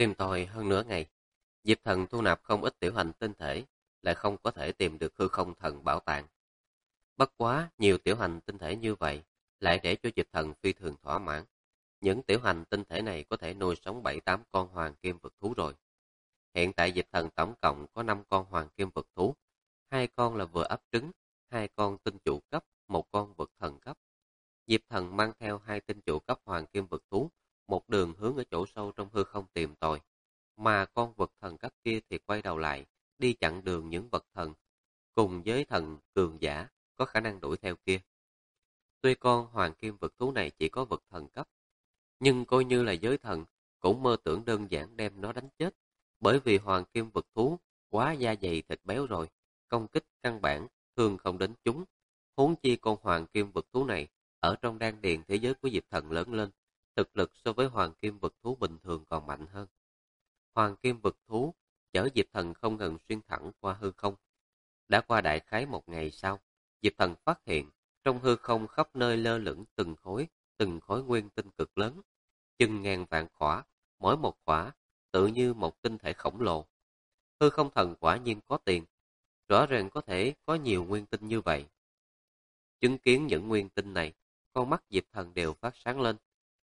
Tìm tòi hơn nửa ngày, Diệp Thần thu nạp không ít tiểu hành tinh thể, lại không có thể tìm được hư không thần bảo tàng. Bất quá, nhiều tiểu hành tinh thể như vậy, lại để cho Diệp Thần phi thường thỏa mãn. Những tiểu hành tinh thể này có thể nuôi sống 7-8 con hoàng kim vực thú rồi. Hiện tại Diệp Thần tổng cộng có 5 con hoàng kim vực thú, 2 con là vừa ấp trứng, 2 con tinh trụ cấp, 1 con vực thần cấp. Diệp Thần mang theo 2 tinh trụ cấp hoàng kim vực thú, một đường hướng ở chỗ sâu trong hư không tìm tòi. Mà con vật thần cấp kia thì quay đầu lại, đi chặn đường những vật thần, cùng với thần cường giả, có khả năng đuổi theo kia. Tuy con hoàng kim vực thú này chỉ có vật thần cấp, nhưng coi như là giới thần, cũng mơ tưởng đơn giản đem nó đánh chết, bởi vì hoàng kim vực thú quá da dày thịt béo rồi, công kích căn bản, thường không đến chúng. Huống chi con hoàng kim vực thú này, ở trong đan điền thế giới của Diệp Thần lớn lên, thực lực so với hoàng kim vực thú bình thường còn mạnh hơn. Hoàng kim vực thú chở Diệp Thần không ngừng xuyên thẳng qua hư không. Đã qua đại khái một ngày sau, Diệp Thần phát hiện trong hư không khắp nơi lơ lửng từng khối nguyên tinh cực lớn, chừng ngàn vạn khỏa, mỗi một khỏa tự như một tinh thể khổng lồ. Hư không thần quả nhiên có tiền, rõ ràng có thể có nhiều nguyên tinh như vậy. Chứng kiến những nguyên tinh này, con mắt Diệp Thần đều phát sáng lên.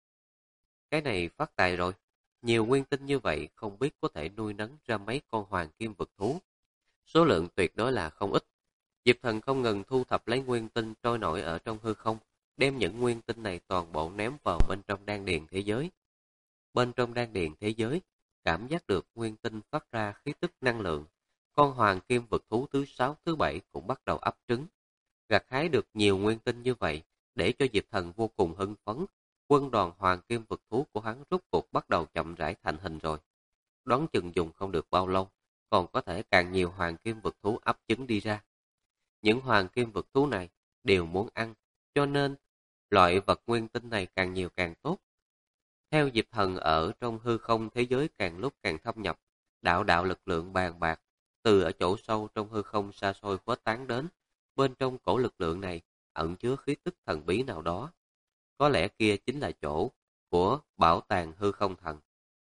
Cái này phát tài rồi. Nhiều nguyên tinh như vậy không biết có thể nuôi nấng ra mấy con hoàng kim vực thú. Số lượng tuyệt đối là không ít. Diệp Thần không ngừng thu thập lấy nguyên tinh trôi nổi ở trong hư không, đem những nguyên tinh này toàn bộ ném vào bên trong đan điền thế giới. Bên trong đan điền thế giới, cảm giác được nguyên tinh phát ra khí tức năng lượng. Con hoàng kim vực thú thứ 6, thứ 7 cũng bắt đầu ấp trứng. Gặt hái được nhiều nguyên tinh như vậy, để cho Diệp Thần vô cùng hưng phấn. Quân đoàn hoàng kim vực thú của hắn rốt cuộc bắt đầu chậm rãi thành hình rồi. Đoán chừng dùng không được bao lâu, còn có thể càng nhiều hoàng kim vực thú ấp trứng đi ra. Những hoàng kim vực thú này đều muốn ăn, cho nên loại vật nguyên tinh này càng nhiều càng tốt. Theo Diệp Thần ở trong hư không thế giới càng lúc càng thâm nhập, đạo đạo lực lượng bàn bạc, từ ở chỗ sâu trong hư không xa xôi khuếch tán đến. Bên trong cổ lực lượng này ẩn chứa khí tức thần bí nào đó. Có lẽ kia chính là chỗ của bảo tàng hư không thần.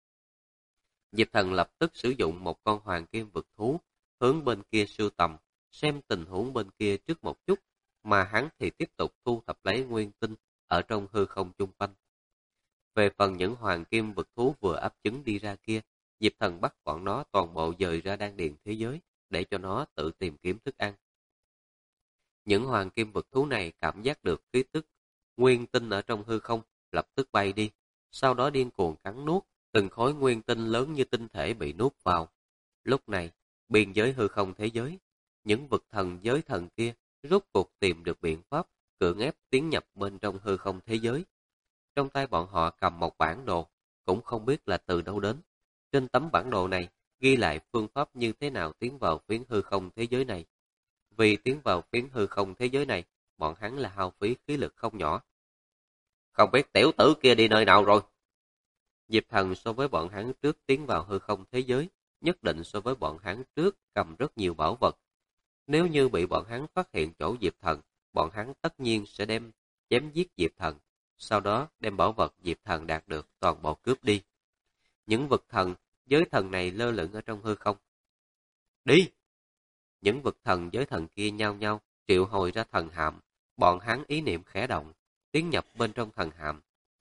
Diệp Thần lập tức sử dụng một con hoàng kim vực thú, hướng bên kia sưu tầm, xem tình huống bên kia trước một chút, mà hắn thì tiếp tục thu thập lấy nguyên tinh ở trong hư không chung quanh. Về phần những hoàng kim vực thú vừa ấp trứng đi ra kia, Diệp Thần bắt bọn nó toàn bộ dời ra đan điền thế giới, để cho nó tự tìm kiếm thức ăn. Những hoàng kim vực thú này cảm giác được khí tức nguyên tinh ở trong hư không, lập tức bay đi, sau đó điên cuồng cắn nuốt, từng khối nguyên tinh lớn như tinh thể bị nuốt vào. Lúc này, biên giới hư không thế giới, những vực thần giới thần kia rốt cuộc tìm được biện pháp cưỡng ép tiến nhập bên trong hư không thế giới. Trong tay bọn họ cầm một bản đồ, cũng không biết là từ đâu đến. Trên tấm bản đồ này ghi lại phương pháp như thế nào tiến vào phiến hư không thế giới này. Vì tiến vào phiến hư không thế giới này, bọn hắn là hao phí khí lực không nhỏ. Không biết tiểu tử kia đi nơi nào rồi? Diệp Thần so với bọn hắn trước tiến vào hư không thế giới, nhất định so với bọn hắn trước cầm rất nhiều bảo vật. Nếu như bị bọn hắn phát hiện chỗ Diệp Thần, bọn hắn tất nhiên sẽ đem chém giết Diệp Thần, sau đó đem bảo vật Diệp Thần đạt được toàn bộ cướp đi. Những vực thần, giới thần này lơ lửng ở trong hư không. Đi! Những vực thần giới thần kia nhao nhao triệu hồi ra thần hạm, bọn hắn ý niệm khẽ động, tiến nhập bên trong thần hạm.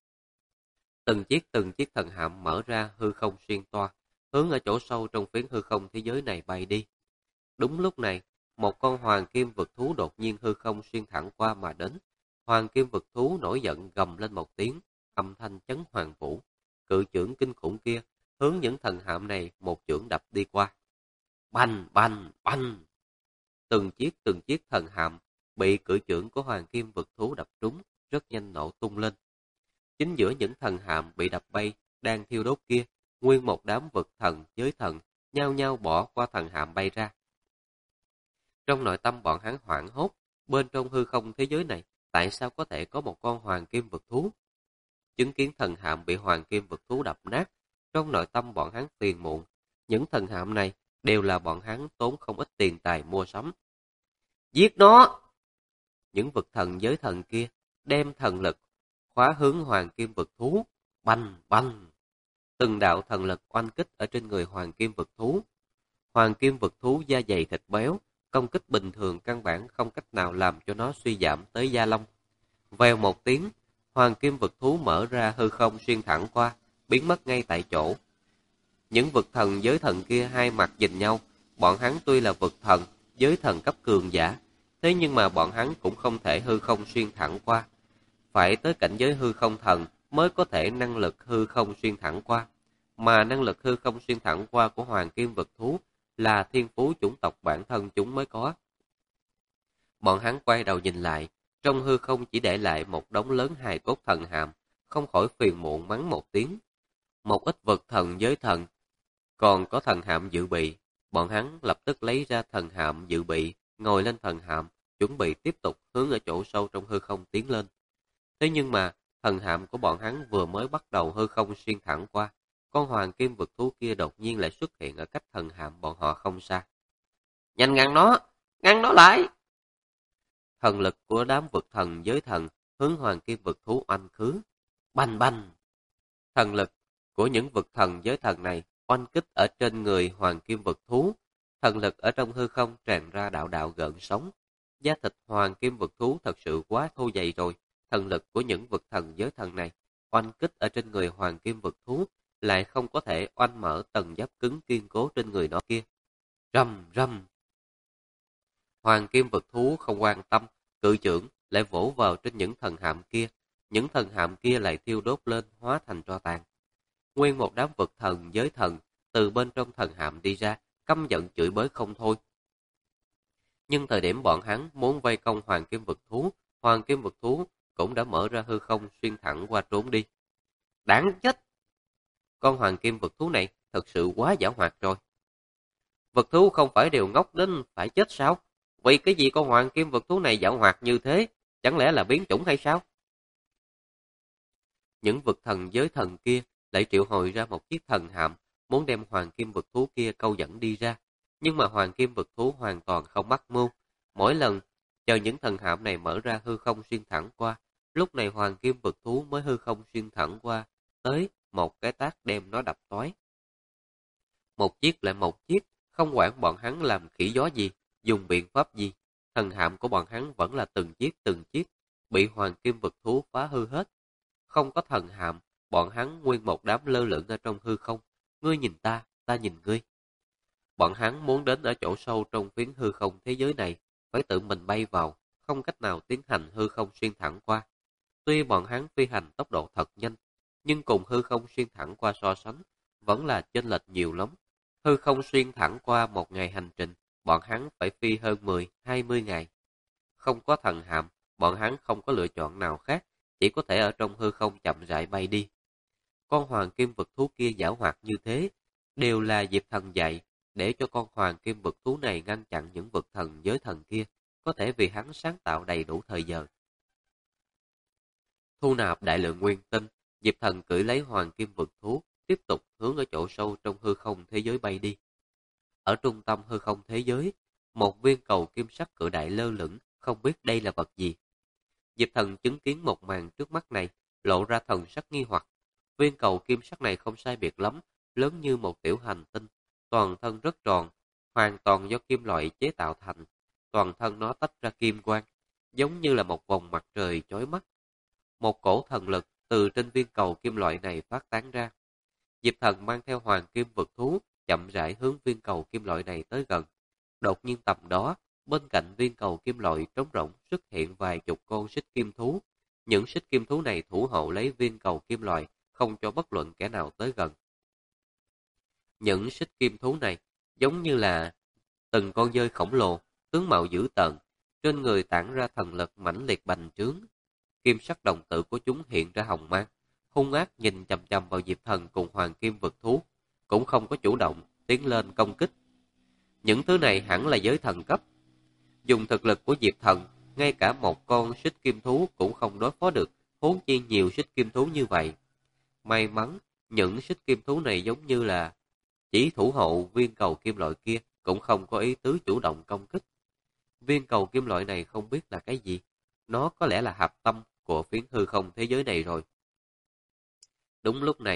Từng chiếc thần hạm mở ra hư không xuyên toa, hướng ở chỗ sâu trong phiến hư không thế giới này bay đi. Đúng lúc này, một con hoàng kim vực thú đột nhiên hư không xuyên thẳng qua mà đến. Hoàng kim vực thú nổi giận gầm lên một tiếng, âm thanh chấn hoàng vũ. Cự chưởng kinh khủng kia hướng những thần hạm này một chưởng đập đi qua. Bành bành bành! Từng chiếc thần hạm bị cự chưởng của hoàng kim vực thú đập trúng, rất nhanh nổ tung lên. Chính giữa những thần hạm bị đập bay đang thiêu đốt kia, nguyên một đám vực thần giới thần nhao nhao bỏ qua thần hạm bay ra. Trong nội tâm bọn hắn hoảng hốt, bên trong hư không thế giới này, tại sao có thể có một con hoàng kim vực thú? Chứng kiến thần hạm bị hoàng kim vực thú đập nát, trong nội tâm bọn hắn phiền muộn. Những thần hạm này đều là bọn hắn tốn không ít tiền tài mua sắm. Giết nó! Những vực thần giới thần kia đem thần lực khóa hướng hoàng kim vực thú, bành bành. từng đạo thần lực oanh kích ở trên người hoàng kim vực thú. Hoàng kim vực thú da dày thịt béo, công kích bình thường căn bản không cách nào làm cho nó suy giảm tới da lông. Vèo một tiếng, hoàng kim vực thú mở ra hư không xuyên thẳng qua, biến mất ngay tại chỗ. Những vực thần giới thần kia hai mặt nhìn nhau, bọn hắn tuy là vực thần, giới thần cấp cường giả, thế nhưng mà bọn hắn cũng không thể hư không xuyên thẳng qua. Phải tới cảnh giới hư không thần mới có thể năng lực hư không xuyên thẳng qua. Mà năng lực hư không xuyên thẳng qua của hoàng kim vực thú là thiên phú chủng tộc bản thân chúng mới có. Bọn hắn quay đầu nhìn lại, trong hư không chỉ để lại một đống lớn hài cốt thần hàm, không khỏi phiền muộn mắng một tiếng. Một ít vực thần giới thần, còn có thần hạm dự bị, bọn hắn lập tức lấy ra thần hạm dự bị, ngồi lên thần hạm, chuẩn bị tiếp tục hướng ở chỗ sâu trong hư không tiến lên. Thế nhưng mà, thần hạm của bọn hắn vừa mới bắt đầu hư không xuyên thẳng qua, con hoàng kim vực thú kia đột nhiên lại xuất hiện ở cách thần hạm bọn họ không xa. Nhanh ngăn nó lại! Thần lực của đám vực thần giới thần hướng hoàng kim vực thú oanh khứ. Bành bành! Thần lực của những vực thần giới thần này oanh kích ở trên người hoàng kim vực thú. Thần lực ở trong hư không tràn ra đạo đạo gợn sóng. Da thịt hoàng kim vực thú thật sự quá thô dày rồi. Thần lực của những vực thần giới thần này oanh kích ở trên người hoàng kim vực thú lại không có thể oanh mở tầng giáp cứng kiên cố trên người nó kia. Rầm rầm! Hoàng kim vực thú không quan tâm, cự chưởng lại vỗ vào trên những thần hạm kia. Những thần hạm kia lại thiêu đốt lên hóa thành tro tàn. Nguyên một đám vực thần giới thần từ bên trong thần hạm đi ra, căm giận chửi bới không thôi. Nhưng thời điểm bọn hắn muốn vây công hoàng kim vực thú cũng đã mở ra hư không xuyên thẳng qua trốn đi. Đáng chết! Con hoàng kim vực thú này thật sự quá giảo hoạt rồi. Vực thú không phải đều ngốc đến phải chết sao? Vì cái gì con hoàng kim vực thú này giảo hoạt như thế? Chẳng lẽ là biến chủng hay sao? Những vực thần giới thần kia lại triệu hồi ra một chiếc thần hạm, muốn đem hoàng kim vực thú kia câu dẫn đi ra. Nhưng mà hoàng kim vực thú hoàn toàn không mắc mưu. Mỗi lần chờ những thần hạm này mở ra hư không xuyên thẳng qua, lúc này hoàng kim vực thú mới hư không xuyên thẳng qua, tới một cái tát đem nó đập toái. Một chiếc lại một chiếc, không quản bọn hắn làm khỉ gió gì, dùng biện pháp gì, thần hạm của bọn hắn vẫn là từng chiếc, bị hoàng kim vực thú phá hư hết. Không có thần hạm, bọn hắn nguyên một đám lơ lửng ở trong hư không, ngươi nhìn ta nhìn ngươi. Bọn hắn muốn đến ở chỗ sâu trong phiến hư không thế giới này, phải tự mình bay vào, không cách nào tiến hành hư không xuyên thẳng qua. Tuy bọn hắn phi hành tốc độ thật nhanh, nhưng cùng hư không xuyên thẳng qua so sánh, vẫn là chênh lệch nhiều lắm. Hư không xuyên thẳng qua một ngày hành trình, bọn hắn phải phi hơn 10-20 ngày. Không có thần hạm, bọn hắn không có lựa chọn nào khác, chỉ có thể ở trong hư không chậm rãi bay đi. Con hoàng kim vực thú kia giảo hoạt như thế, đều là Diệp Thần dạy, để cho con hoàng kim vực thú này ngăn chặn những vực thần giới thần kia, có thể vì hắn sáng tạo đầy đủ thời giờ. Thu nạp đại lượng nguyên tinh, Diệp Thần cưỡi lấy hoàng kim vực thú, tiếp tục hướng ở chỗ sâu trong hư không thế giới bay đi. Ở trung tâm hư không thế giới, một viên cầu kim sắc cự đại lơ lửng, không biết đây là vật gì. Diệp Thần chứng kiến một màn trước mắt này, lộ ra thần sắc nghi hoặc. Viên cầu kim sắc này không sai biệt lắm, lớn như một tiểu hành tinh, toàn thân rất tròn, hoàn toàn do kim loại chế tạo thành, toàn thân nó tách ra kim quang, giống như là một vòng mặt trời chói mắt. Một cổ thần lực từ trên viên cầu kim loại này phát tán ra. Diệp Thần mang theo hoàng kim vực thú, chậm rãi hướng viên cầu kim loại này tới gần. Đột nhiên tầm đó, bên cạnh viên cầu kim loại trống rỗng xuất hiện vài chục con xích kim thú. Những xích kim thú này thủ hộ lấy viên cầu kim loại, không cho bất luận kẻ nào tới gần. Những xích kim thú này giống như là từng con dơi khổng lồ, tướng mạo dữ tợn, trên người tản ra thần lực mãnh liệt bành trướng. Kim sắc đồng tử của chúng hiện ra hồng mang, hung ác nhìn chằm chằm vào Diệp Thần cùng hoàng kim vực thú, cũng không có chủ động tiến lên công kích. Những thứ này hẳn là giới thần cấp. Dùng thực lực của Diệp Thần, ngay cả một con xích kim thú cũng không đối phó được, huống chi nhiều xích kim thú như vậy. May mắn, những xích kim thú này giống như là chỉ thủ hộ viên cầu kim loại kia, cũng không có ý tứ chủ động công kích. Viên cầu kim loại này không biết là cái gì, nó có lẽ là hạch tâm của phiến hư không thế giới này rồi. Đúng lúc này,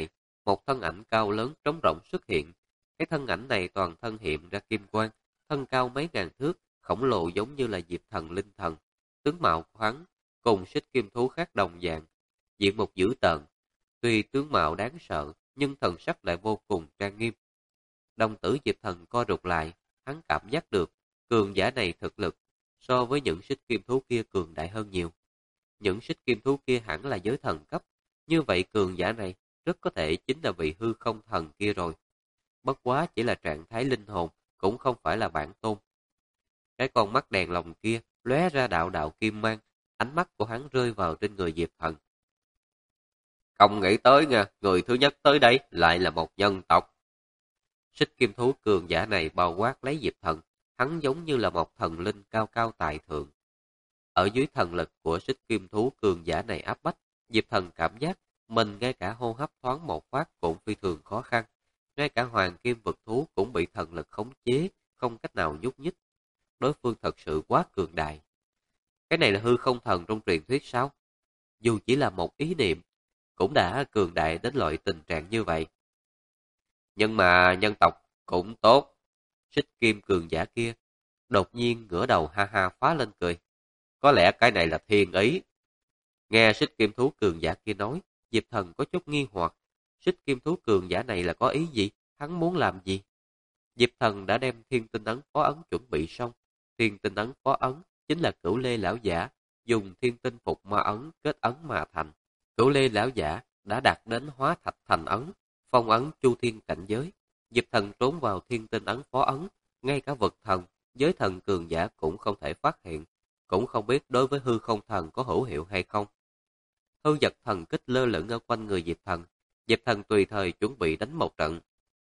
một thân ảnh cao lớn trống rỗng xuất hiện. Cái thân ảnh này toàn thân hiện ra kim quang, thân cao mấy ngàn thước, khổng lồ giống như là Diệp Thần linh thần. Tướng mạo của hắn cùng Xích Kim Thú khác đồng dạng, diện mục dữ tợn. Tuy tướng mạo đáng sợ, nhưng thần sắc lại vô cùng trang nghiêm. Đồng tử Diệp Thần co rụt lại, hắn cảm giác được cường giả này thực lực so với những Xích Kim Thú kia cường đại hơn nhiều. Những Xích Kim Thú kia hẳn là giới thần cấp, như vậy cường giả này rất có thể chính là vị hư không thần kia rồi. Bất quá chỉ là trạng thái linh hồn, cũng không phải là bản tôn. Cái con mắt đèn lồng kia lóe ra đạo đạo kim mang, ánh mắt của hắn rơi vào trên người Diệp Thần. Không nghĩ tới nha, người thứ nhất tới đây lại là một nhân tộc. Xích Kim Thú cường giả này bao quát lấy Diệp Thần, hắn giống như là một thần linh cao cao tài thượng. Ở dưới thần lực của Xích Kim Thú cường giả này áp bách, Diệp Thần cảm giác mình ngay cả hô hấp thoáng một phát cũng phi thường khó khăn. Ngay cả hoàng kim vực thú cũng bị thần lực khống chế, không cách nào nhúc nhích. Đối phương thật sự quá cường đại. Cái này là hư không thần trong truyền thuyết sao? Dù chỉ là một ý niệm, cũng đã cường đại đến loại tình trạng như vậy. Nhưng mà nhân tộc cũng tốt. Xích Kim cường giả kia đột nhiên ngửa đầu ha ha phá lên cười. Có lẽ cái này là thiên ý. Nghe Xích Kim Thú cường giả kia nói, Diệp Thần có chút nghi hoặc. Xích Kim Thú cường giả này là có ý gì? Hắn muốn làm gì? Diệp Thần đã đem thiên tinh ấn phó ấn chuẩn bị xong. Thiên tinh ấn phó ấn chính là Cửu Lê lão giả dùng thiên tinh phục ma ấn kết ấn mà thành. Cửu Lê lão giả đã đạt đến hóa thạch thành ấn, phong ấn chu thiên cảnh giới. Diệp Thần trốn vào thiên tinh ấn phó ấn, ngay cả vật thần, giới thần cường giả cũng không thể phát hiện, cũng không biết đối với hư không thần có hữu hiệu hay không. Hư vật thần kích lơ lửng ở quanh người Diệp Thần tùy thời chuẩn bị đánh một trận.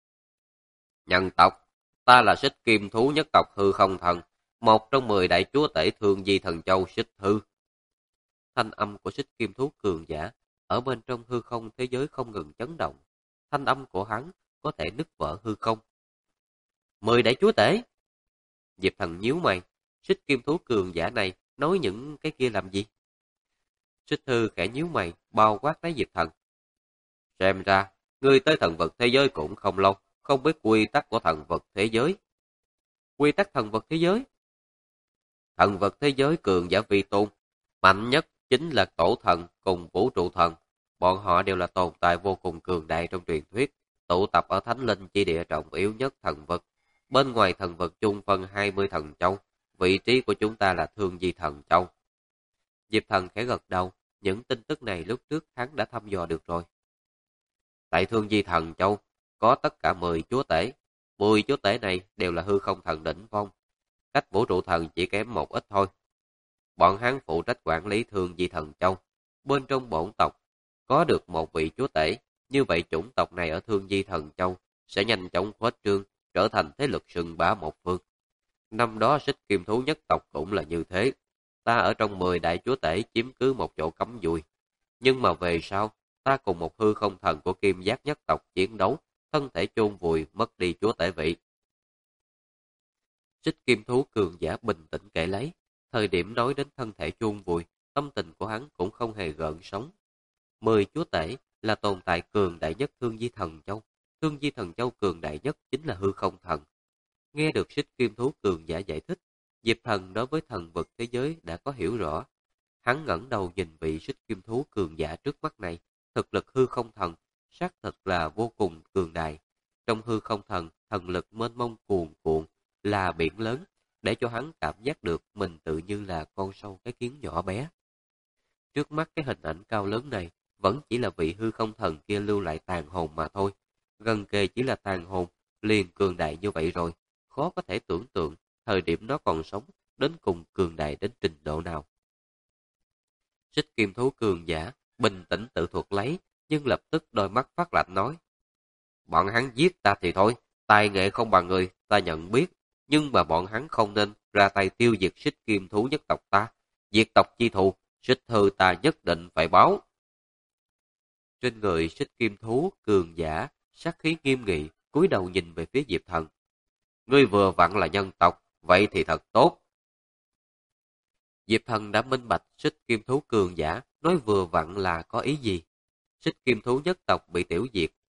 Nhân tộc, ta là Xích Kim Thú nhất tộc hư không thần, một trong 10 đại chúa tể Thương Di Thần Châu Xích Hư. Thanh âm của Xích Kim Thú cường giả ở bên trong hư không thế giới không ngừng chấn động. Thanh âm của hắn có thể nứt vỡ hư không. 10 đại chúa tể? Diệp Thần nhíu mày, Xích Kim Thú cường giả này nói những cái kia làm gì? Xích Hư khẽ nhíu mày, bao quát lấy Diệp Thần. Xem ra, ngươi tới thần vật thế giới cũng không lâu, không biết quy tắc của thần vật thế giới. Quy tắc thần vật thế giới? Thần vật thế giới cường giả vi tôn, mạnh nhất chính là tổ thần cùng vũ trụ thần. Bọn họ đều là tồn tại vô cùng cường đại trong truyền thuyết, tụ tập ở thánh linh chi địa trọng yếu nhất thần vật. Bên ngoài thần vật chung phân 20 thần châu, vị trí của chúng ta là Thương Di Thần Châu. Diệp Thần khẽ gật đầu, những tin tức này lúc trước hắn đã thăm dò được rồi. Tại Thương Di Thần Châu có tất cả 10 chúa tể, 10 chúa tể này đều là hư không thần đỉnh phong, cách vũ trụ thần chỉ kém một ít thôi. Bọn hắn phụ trách quản lý Thương Di Thần Châu. Bên trong bổn tộc có được một vị chúa tể, như vậy chủng tộc này ở Thương Di Thần Châu sẽ nhanh chóng khuếch trương, trở thành thế lực sừng bá một phương. Năm đó Xích Kim Thú nhất tộc cũng là như thế. Ta ở trong 10 đại chúa tể chiếm cứ một chỗ cấm dùi. Nhưng mà về sau, ta cùng một hư không thần của Kim Giác nhất tộc chiến đấu, thân thể chôn vùi, mất đi chúa tể vị. Xích Kim Thú cường giả bình tĩnh kể lấy, thời điểm nói đến thân thể chôn vùi, tâm tình của hắn cũng không hề gợn sóng. 10 chúa tể là tồn tại cường đại nhất Thương Di Thần Châu. Thương Di Thần Châu cường đại nhất chính là hư không thần. Nghe được Xích Kim Thú cường giả giải thích, Diệp Thần đối với thần vực thế giới đã có hiểu rõ. Hắn ngẩng đầu nhìn vị Xích Kim Thú cường giả trước mắt này, thực lực hư không thần, xác thực là vô cùng cường đại. Trong hư không thần, thần lực mênh mông cuồn cuộn, là biển lớn, để cho hắn cảm giác được mình tự như là con sâu cái kiến nhỏ bé. Trước mắt cái hình ảnh cao lớn này, vẫn chỉ là vị hư không thần kia lưu lại tàn hồn mà thôi. Gần kề chỉ là tàn hồn, liền cường đại như vậy rồi, khó có thể tưởng tượng thời điểm nó còn sống đến cùng cường đại đến trình độ nào. Xích Kim Thú cường giả bình tĩnh tự thuật lấy, nhưng lập tức đôi mắt phát lạnh nói: bọn hắn giết ta thì thôi, tài nghệ không bằng người, ta nhận biết, nhưng mà bọn hắn không nên ra tay tiêu diệt Xích Kim Thú nhất tộc ta. Diệt tộc chi thù, Xích Hư ta nhất định phải báo. Trên người Xích Kim Thú cường giả sát khí nghiêm nghị, cúi đầu nhìn về phía Diệp Thần. Ngươi vừa vặn là nhân tộc, vậy thì thật tốt. Diệp Thần đã minh bạch Xích Kim Thú cường giả nói vừa vặn là có ý gì. Xích Kim Thú nhất tộc bị tiểu diệt,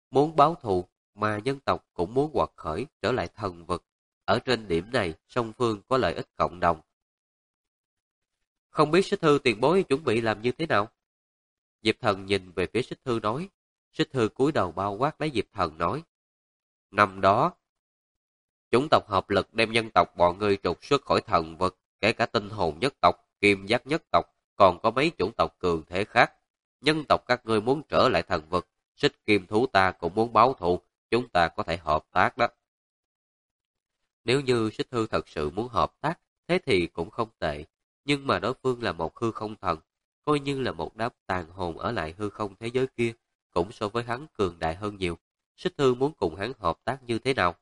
muốn báo thù, mà nhân tộc cũng muốn quật khởi trở lại thần vực. Ở trên điểm này, song phương có lợi ích cộng đồng. Không biết Xích Thư tiền bối chuẩn bị làm như thế nào? Diệp Thần nhìn về phía Xích Thư nói. Xích Thư cúi đầu bao quát lấy Diệp Thần nói. Năm đó, chúng tộc hợp lực đem nhân tộc bọn ngươi trục xuất khỏi thần vực, kể cả tinh hồn nhất tộc, kim giác nhất tộc, còn có mấy chủng tộc cường thế khác. Nhân tộc các ngươi muốn trở lại thần vực, Xích Kim Thú ta cũng muốn báo thù, chúng ta có thể hợp tác đó. Nếu như Xích Thư thật sự muốn hợp tác, thế thì cũng không tệ, nhưng mà đối phương là một hư không thần, coi như là một đám tàn hồn ở lại hư không thế giới kia, cũng so với hắn cường đại hơn nhiều. Xích Thư muốn cùng hắn hợp tác như thế nào?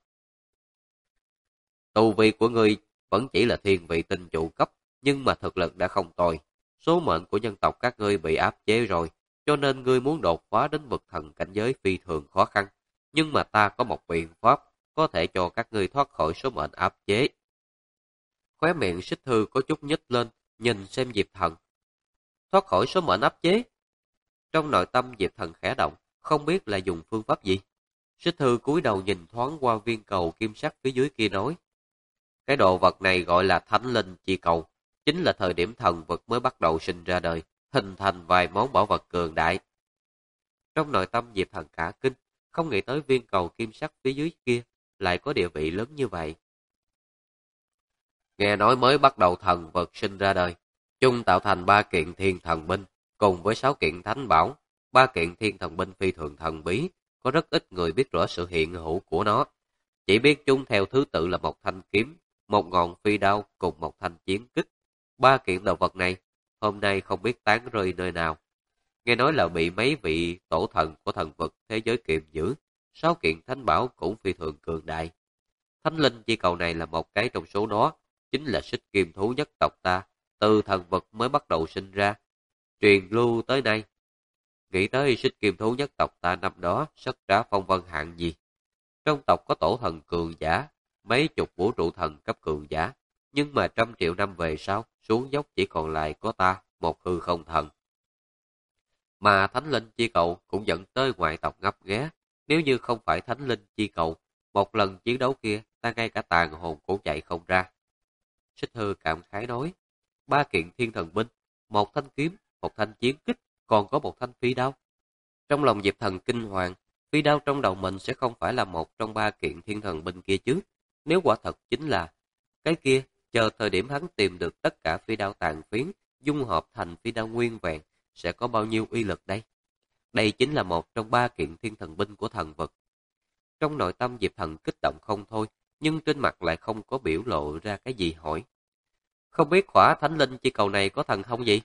Tu vi của ngươi vẫn chỉ là thiên vị tinh trụ cấp, nhưng mà thực lực đã không tồi. Số mệnh của nhân tộc các ngươi bị áp chế rồi, cho nên ngươi muốn đột phá đến vực thần cảnh giới phi thường khó khăn. Nhưng mà ta có một biện pháp có thể cho các ngươi thoát khỏi số mệnh áp chế. Khóe miệng Xích Thư có chút nhếch lên, nhìn xem Diệp Thần. Thoát khỏi số mệnh áp chế? Trong nội tâm Diệp Thần khẽ động, không biết là dùng phương pháp gì. Xích Thư cúi đầu nhìn thoáng qua viên cầu kim sắc phía dưới kia nói. Cái đồ vật này gọi là Thánh Linh Chi Cầu, chính là thời điểm thần vật mới bắt đầu sinh ra đời, hình thành vài món bảo vật cường đại. Trong nội tâm Diệp Thần cả kinh, không nghĩ tới viên cầu kim sắc phía dưới kia lại có địa vị lớn như vậy. Nghe nói mới bắt đầu thần vật sinh ra đời, chung tạo thành 3 kiện thiên thần binh, cùng với 6 kiện thánh bảo. 3 kiện thiên thần binh phi thường thần bí, có rất ít người biết rõ sự hiện hữu của nó. Chỉ biết chung theo thứ tự là một thanh kiếm, một ngọn phi đao cùng một thanh chiến kích. 3 kiện đồ vật này, hôm nay không biết tán rơi nơi nào. Nghe nói là bị mấy vị tổ thần của thần vực thế giới kiềm giữ. 6 kiện thánh bảo cũng phi thường cường đại. Thánh linh chi cầu này là một cái trong số đó, chính là Xích Kim Thú nhất tộc ta, từ thần vực mới bắt đầu sinh ra, truyền lưu tới nay. Nghĩ tới Xích Kim Thú nhất tộc ta năm đó sất trả phong vân hạng gì. Trong tộc có tổ thần cường giả, mấy chục vũ trụ thần cấp cường giả, nhưng mà 100 triệu năm về sau, xuống dốc chỉ còn lại có ta, một hư không thần. Mà Thánh Linh Chi Cầu cũng dẫn tới ngoại tộc ngấp nghé. Nếu như không phải Thánh Linh Chi Cầu, một lần chiến đấu kia, ta ngay cả tàn hồn cũng chạy không ra. Xích Thư cảm khái nói, 3 kiện thiên thần binh, một thanh kiếm, một thanh chiến kích, còn có một thanh phi đao. Trong lòng Diệp Thần kinh hoàng, phi đao trong đầu mình sẽ không phải là một trong 3 kiện thiên thần binh kia chứ. Nếu quả thật chính là cái kia, chờ thời điểm hắn tìm được tất cả phi đao tàn phiến, dung hợp thành phi đao nguyên vẹn, sẽ có bao nhiêu uy lực đây? Đây chính là một trong 3 kiện thiên thần binh của thần vực. Trong nội tâm Diệp Thần kích động không thôi, nhưng trên mặt lại không có biểu lộ ra cái gì hỏi. Không biết khỏa Thánh Linh Chi Cầu này có thần thông gì?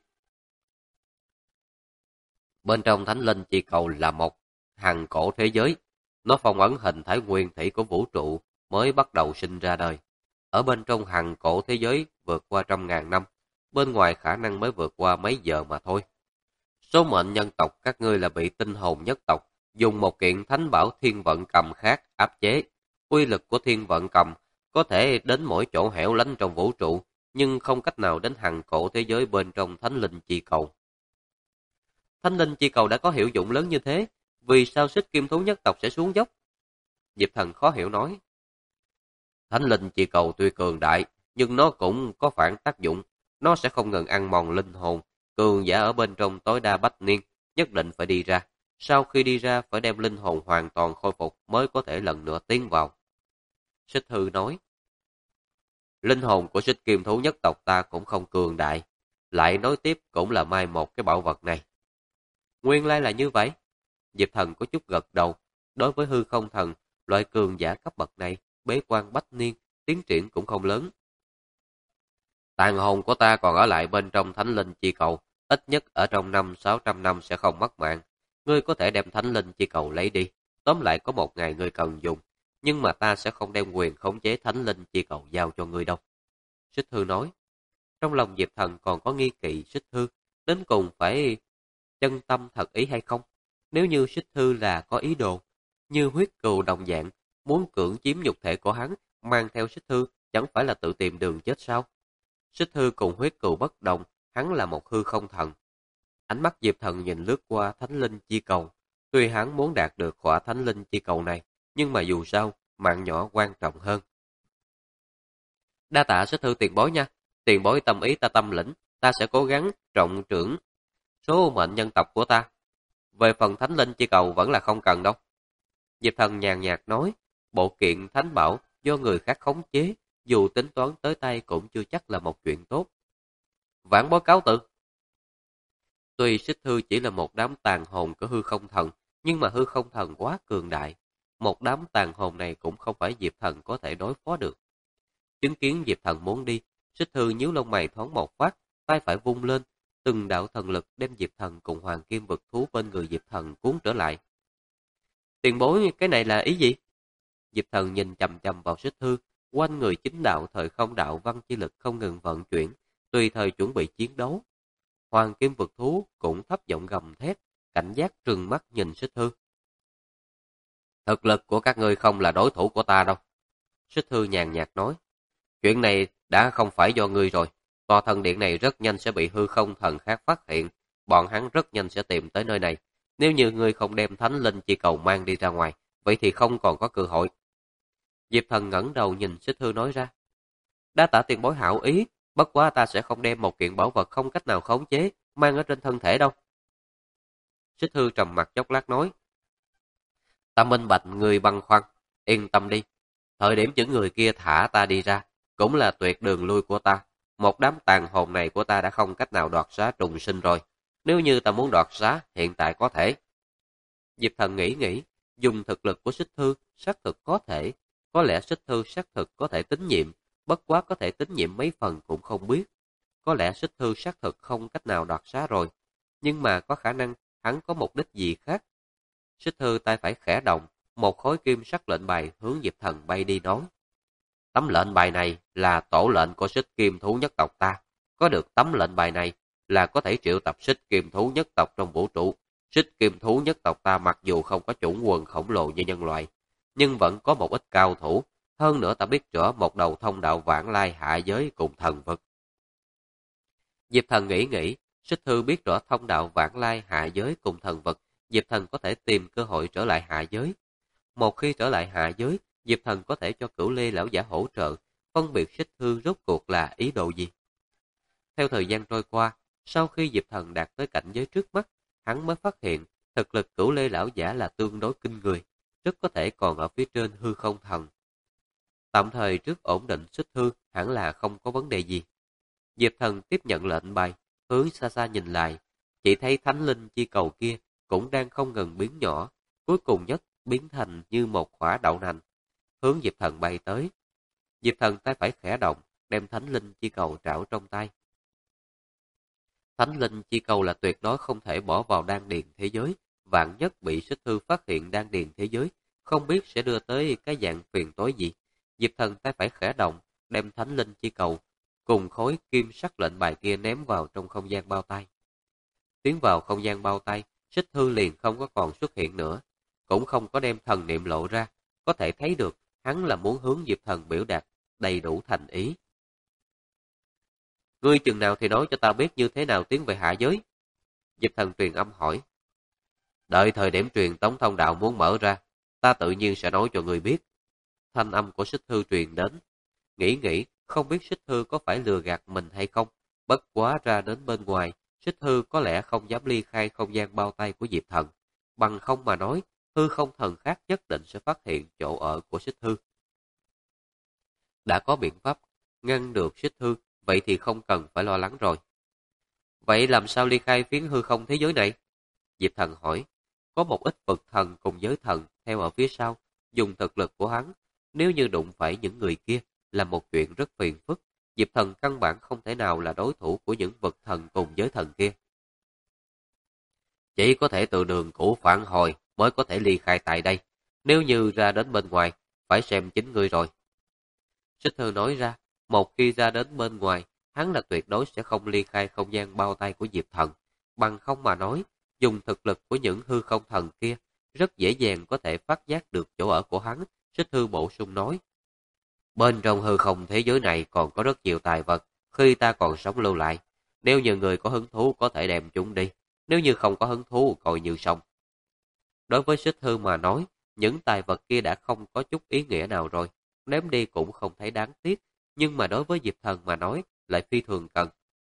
Bên trong Thánh Linh Chi Cầu là một hằng cổ thế giới. Nó phong ấn hình thái nguyên thủy của vũ trụ mới bắt đầu sinh ra đời. Ở bên trong hằng cổ thế giới vượt qua 100.000 năm, bên ngoài khả năng mới vượt qua mấy giờ mà thôi. Số mệnh nhân tộc các ngươi là bị tinh hồn nhất tộc dùng một kiện thánh bảo thiên vận cầm khác áp chế. Uy lực của thiên vận cầm có thể đến mỗi chỗ hẻo lánh trong vũ trụ, nhưng không cách nào đến hằng cổ thế giới bên trong Thánh Linh Chi Cầu. Thánh Linh Chi Cầu đã có hiệu dụng lớn như thế, vì sao Xích Kim Thú nhất tộc sẽ xuống dốc? Diệp Thần khó hiểu nói. Thánh Linh Chi Cầu tuy cường đại, nhưng nó cũng có phản tác dụng. Nó sẽ không ngừng ăn mòn linh hồn. Cường giả ở bên trong tối đa bách niên, nhất định phải đi ra. Sau khi đi ra phải đem linh hồn hoàn toàn khôi phục mới có thể lần nữa tiến vào. Xích Thư nói. Linh hồn của Xích Kim Thú nhất tộc ta cũng không cường đại. Lại nói tiếp cũng là mai một cái bảo vật này. Nguyên lai là như vậy. Diệp Thần có chút gật đầu. Đối với hư không thần, loại cường giả cấp bậc này, bế quan bách niên, tiến triển cũng không lớn. Tàn hồn của ta còn ở lại bên trong Thánh Linh Chi Cầu, ít nhất ở trong 500-600 năm sẽ không mất mạng. Ngươi có thể đem Thánh Linh Chi Cầu lấy đi, tóm lại có một ngày ngươi cần dùng, nhưng mà ta sẽ không đem quyền khống chế Thánh Linh Chi Cầu giao cho ngươi đâu. Xích Thư nói. Trong lòng Diệp Thần còn có nghi kỵ Xích Thư, đến cùng phải chân tâm thật ý hay không? Nếu như Xích Thư là có ý đồ, như huyết cừu đồng dạng, muốn cưỡng chiếm nhục thể của hắn, mang theo Xích Thư, chẳng phải là tự tìm đường chết sao? Xích Thư cùng huyết cừu bất đồng, hắn là một hư không thần. Ánh mắt Diệp Thần nhìn lướt qua Thánh Linh Chi Cầu, Tuy hắn muốn đạt được khỏa thánh linh chi cầu này, nhưng mà dù sao, mạng nhỏ quan trọng hơn. Đa tạ Sích Thư tiền bối nha, tiền bối tâm ý ta tâm lĩnh, ta sẽ cố gắng trọng trưởng số mệnh nhân tộc của ta. Về phần thánh linh chi cầu vẫn là không cần đâu. Diệp Thần nhàn nhạt nói, bộ kiện thánh bảo do người khác khống chế, dù tính toán tới tay cũng chưa chắc là một chuyện tốt. Vãn bối cáo từ. Tuy Xích Thư chỉ là một đám tàn hồn của hư không thần, nhưng mà hư không thần quá cường đại. Một đám tàn hồn này cũng không phải Diệp Thần có thể đối phó được. Chứng kiến Diệp Thần muốn đi, Xích Thư nhíu lông mày thoáng một phát, tay phải vung lên, từng đạo thần lực đem Diệp Thần cùng Hoàng Kim vực thú bên người Diệp Thần cuốn trở lại. Tiền bối, cái này là ý gì? Diệp Thần nhìn chằm chằm vào Xích Thư, quanh người chính đạo thời không đạo văn chi lực không ngừng vận chuyển, tùy thời chuẩn bị chiến đấu. Hoàng Kim vực thú cũng thấp giọng gầm thét, cảnh giác trừng mắt nhìn Xích Thư. Thực lực của các ngươi không là đối thủ của ta đâu. Xích Thư nhàn nhạt nói, chuyện này đã không phải do ngươi rồi. Tòa thần điện này rất nhanh sẽ bị hư không thần khác phát hiện, bọn hắn rất nhanh sẽ tìm tới nơi này. Nếu như ngươi không đem thánh linh chi cầu mang đi ra ngoài, vậy thì không còn có cơ hội. Diệp Thần ngẩng đầu nhìn Xích Thư nói ra, đa tạ tiền bối hảo ý, bất quá ta sẽ không đem một kiện bảo vật không cách nào khống chế mang ở trên thân thể đâu. Xích Thư trầm mặt chốc lát nói, ta minh bạch người băn khoăn, yên tâm đi. Thời điểm những người kia thả ta đi ra, cũng là tuyệt đường lui của ta. Một đám tàn hồn này của ta đã không cách nào đoạt xá trùng sinh rồi. Nếu như ta muốn đoạt xá, hiện tại có thể. Diệp Thần nghĩ, dùng thực lực của Xích Thư, xác thực có thể. Có lẽ Xích Thư xác thực có thể tín nhiệm, bất quá có thể tín nhiệm mấy phần cũng không biết. Có lẽ Xích Thư xác thực không cách nào đoạt xá rồi, nhưng mà có khả năng hắn có mục đích gì khác. Xích Thư tay phải khẽ động, một khối kim sắc lệnh bài hướng Diệp Thần bay đi nói. Tấm lệnh bài này là tổ lệnh của Xích Kim thú nhất tộc ta. Có được tấm lệnh bài này là có thể triệu tập Xích Kim thú nhất tộc trong vũ trụ. Xích Kim thú nhất tộc ta mặc dù không có chủng quần khổng lồ như nhân loại, nhưng vẫn có một ít cao thủ. Hơn nữa ta biết rõ một đầu thông đạo vãng lai hạ giới cùng thần vực. Diệp Thần nghĩ, Xích Thư biết rõ thông đạo vãng lai hạ giới cùng thần vực, Diệp Thần có thể tìm cơ hội trở lại hạ giới. Một khi trở lại hạ giới, Diệp Thần có thể cho Cửu Lê lão giả hỗ trợ, phân biệt Xích Thư rốt cuộc là ý đồ gì. Theo thời gian trôi qua, sau khi Diệp Thần đạt tới cảnh giới trước mắt, hắn mới phát hiện thực lực Cửu Lê lão giả là tương đối kinh người, rất có thể còn ở phía trên hư không thần. Tạm thời trước ổn định Xích Thư hẳn là không có vấn đề gì. Diệp Thần tiếp nhận lệnh bài, hướng xa xa nhìn lại, chỉ thấy thánh linh chi cầu kia cũng đang không ngừng biến nhỏ, cuối cùng nhất biến thành như một quả đậu nành, hướng Diệp Thần bay tới. Diệp Thần tay phải khẽ động, đem thánh linh chi cầu trảo trong tay. Thánh linh chi cầu là tuyệt đối không thể bỏ vào đan điền thế giới, vạn nhất bị Xích Thư phát hiện đan điền thế giới, không biết sẽ đưa tới cái dạng phiền toái gì. Diệp Thần tay phải khẽ động, đem thánh linh chi cầu cùng khối kim sắc lệnh bài kia ném vào trong không gian bao tay. Tiến vào không gian bao tay, Xích Thư liền không có còn xuất hiện nữa, cũng không có đem thần niệm lộ ra, có thể thấy được hắn là muốn hướng Diệp Thần biểu đạt đầy đủ thành ý. Ngươi chừng nào thì nói cho ta biết như thế nào tiến về hạ giới? Diệp Thần truyền âm hỏi. Đợi thời điểm truyền tống thông đạo muốn mở ra, ta tự nhiên sẽ nói cho ngươi biết. Thanh âm của Xích Thư truyền đến. Nghĩ, không biết Xích Thư có phải lừa gạt mình hay không, bất quá ra đến bên ngoài, Xích Thư có lẽ không dám ly khai không gian bao tay của Diệp Thần. Bằng không mà nói, hư không thần khác nhất định sẽ phát hiện chỗ ở của Xích Thư. Đã có biện pháp ngăn được Xích Thư, vậy thì không cần phải lo lắng rồi. Vậy làm sao ly khai phiến hư không thế giới này? Diệp Thần hỏi. Có một ít vực thần cùng giới thần theo ở phía sau, dùng thực lực của hắn. Nếu như đụng phải những người kia là một chuyện rất phiền phức. Diệp Thần căn bản không thể nào là đối thủ của những vực thần cùng giới thần kia. Chỉ có thể từ đường cũ phản hồi mới có thể ly khai tại đây. Nếu như ra đến bên ngoài, phải xem chính ngươi rồi. Xích Thư nói ra, một khi ra đến bên ngoài, hắn là tuyệt đối sẽ không ly khai không gian bao tay của Diệp Thần. Bằng không mà nói, dùng thực lực của những hư không thần kia, rất dễ dàng có thể phát giác được chỗ ở của hắn. Xích Thư bổ sung nói. Bên trong hư không thế giới này còn có rất nhiều tài vật, khi ta còn sống lưu lại. Nếu như người có hứng thú có thể đem chúng đi, nếu như không có hứng thú coi như xong. Đối với Xích Thư mà nói, những tài vật kia đã không có chút ý nghĩa nào rồi, ném đi cũng không thấy đáng tiếc, nhưng mà đối với Diệp Thần mà nói lại phi thường cần.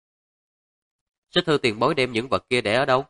Xích Thư tiền bối đem những vật kia để ở đâu?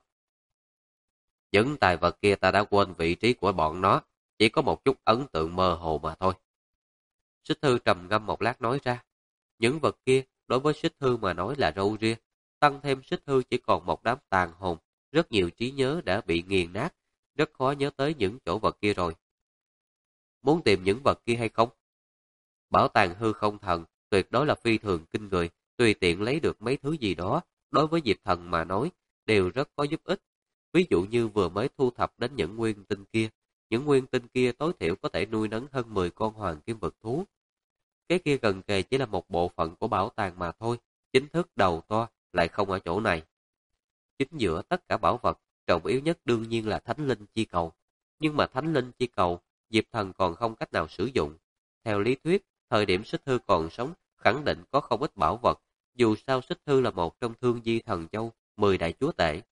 Những tài vật kia ta đã quên vị trí của bọn nó, chỉ có một chút ấn tượng mơ hồ mà thôi. Xích Thư trầm ngâm một lát nói ra, những vật kia đối với Xích Thư mà nói là râu ria, tăng thêm Xích Thư chỉ còn một đám tàn hồn, rất nhiều trí nhớ đã bị nghiền nát, rất khó nhớ tới những chỗ vật kia rồi. Muốn tìm những vật kia hay không? Bảo tàng hư không thần tuyệt đối là phi thường kinh người, tùy tiện lấy được mấy thứ gì đó, đối với Diệp Thần mà nói, đều rất có giúp ích. Ví dụ như vừa mới thu thập đến những nguyên tinh kia, những nguyên tinh kia tối thiểu có thể nuôi nấng hơn 10 con hoàng kim vực thú. Cái kia gần kề chỉ là một bộ phận của bảo tàng mà thôi, chính thức đầu to lại không ở chỗ này. Chính giữa tất cả bảo vật, trọng yếu nhất đương nhiên là Thánh Linh Chi Cầu. Nhưng mà Thánh Linh Chi Cầu, Diệp Thần còn không cách nào sử dụng. Theo lý thuyết, thời điểm Xích Thư còn sống, khẳng định có không ít bảo vật, dù sao Xích Thư là một trong Thương Di Thần Châu, 10 đại chúa tể.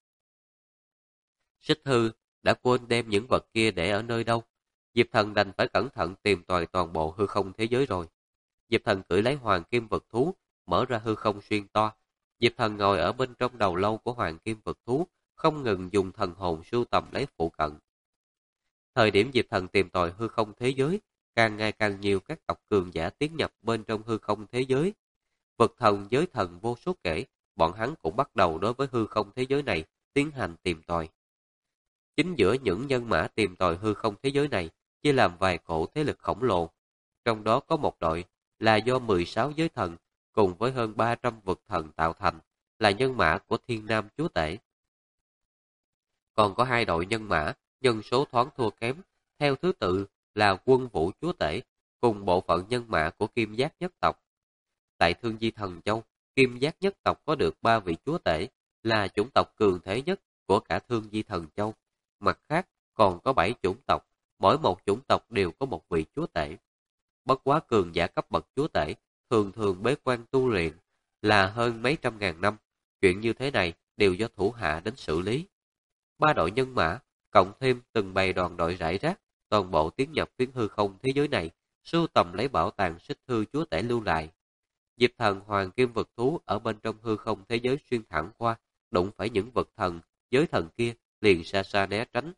Xích Thư đã quên đem những vật kia để ở nơi đâu. Diệp Thần đành phải cẩn thận tìm tòi toàn bộ hư không thế giới rồi. Diệp Thần cưỡi lấy hoàng kim vực thú, mở ra hư không xuyên toa. Diệp Thần ngồi ở bên trong đầu lâu của hoàng kim vực thú, không ngừng dùng thần hồn sưu tầm lấy phụ cận. Thời điểm Diệp Thần tìm tòi hư không thế giới, càng ngày càng nhiều các tộc cường giả tiến nhập bên trong hư không thế giới. Vực thần giới thần vô số kể, bọn hắn cũng bắt đầu đối với hư không thế giới này tiến hành tìm tòi. Chính giữa những nhân mã tìm tòi hư không thế giới này chia làm vài cổ thế lực khổng lồ. Trong đó có một đội là do 16 giới thần cùng với hơn 300 vực thần tạo thành, là nhân mã của Thiên Nam Chúa Tể. Còn có hai đội nhân mã, nhân số thoáng thua kém, theo thứ tự là Quân Vũ Chúa Tể cùng bộ phận nhân mã của Kim Giác nhất tộc. Tại Thương Di Thần Châu, Kim Giác nhất tộc có được 3 vị chúa tể, là chủng tộc cường thế nhất của cả Thương Di Thần Châu. Mặt khác, còn có 7 chủng tộc, mỗi một chủng tộc đều có một vị chúa tể. Bất quá cường giả cấp bậc chúa tể, thường thường bế quan tu luyện, là hơn mấy trăm ngàn năm. Chuyện như thế này đều do thủ hạ đến xử lý. 3 đội nhân mã, cộng thêm từng bầy đoàn đội rải rác, toàn bộ tiến nhập phiến hư không thế giới này, sưu tầm lấy bảo tàng Xích Thư chúa tể lưu lại. Diệp Thần hoàng kim vực thú ở bên trong hư không thế giới xuyên thẳng qua, đụng phải những vực thần, giới thần kia, liền xa xa né tránh.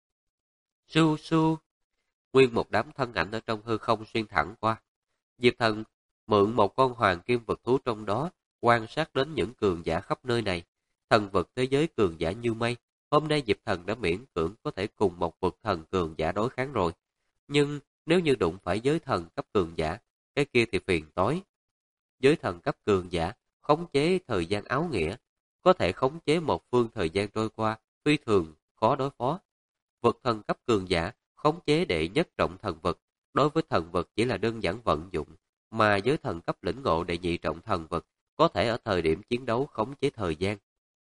Su su, nguyên một đám thân ảnh ở trong hư không xuyên thẳng qua. Diệp Thần mượn một con hoàng kim vực thú trong đó, quan sát đến những cường giả khắp nơi này. Thần vực thế giới cường giả như mây, hôm nay Diệp Thần đã miễn cưỡng có thể cùng một vực thần cường giả đối kháng rồi. Nhưng nếu như đụng phải giới thần cấp cường giả, cái kia thì phiền toái. Giới thần cấp cường giả, khống chế thời gian áo nghĩa, có thể khống chế một phương thời gian trôi qua, phi thường, khó đối phó. Vực thần cấp cường giả, khống chế đệ nhất trọng thần vực, đối với thần vực chỉ là đơn giản vận dụng, mà giới thần cấp lĩnh ngộ đệ nhị trọng thần vực, có thể ở thời điểm chiến đấu khống chế thời gian.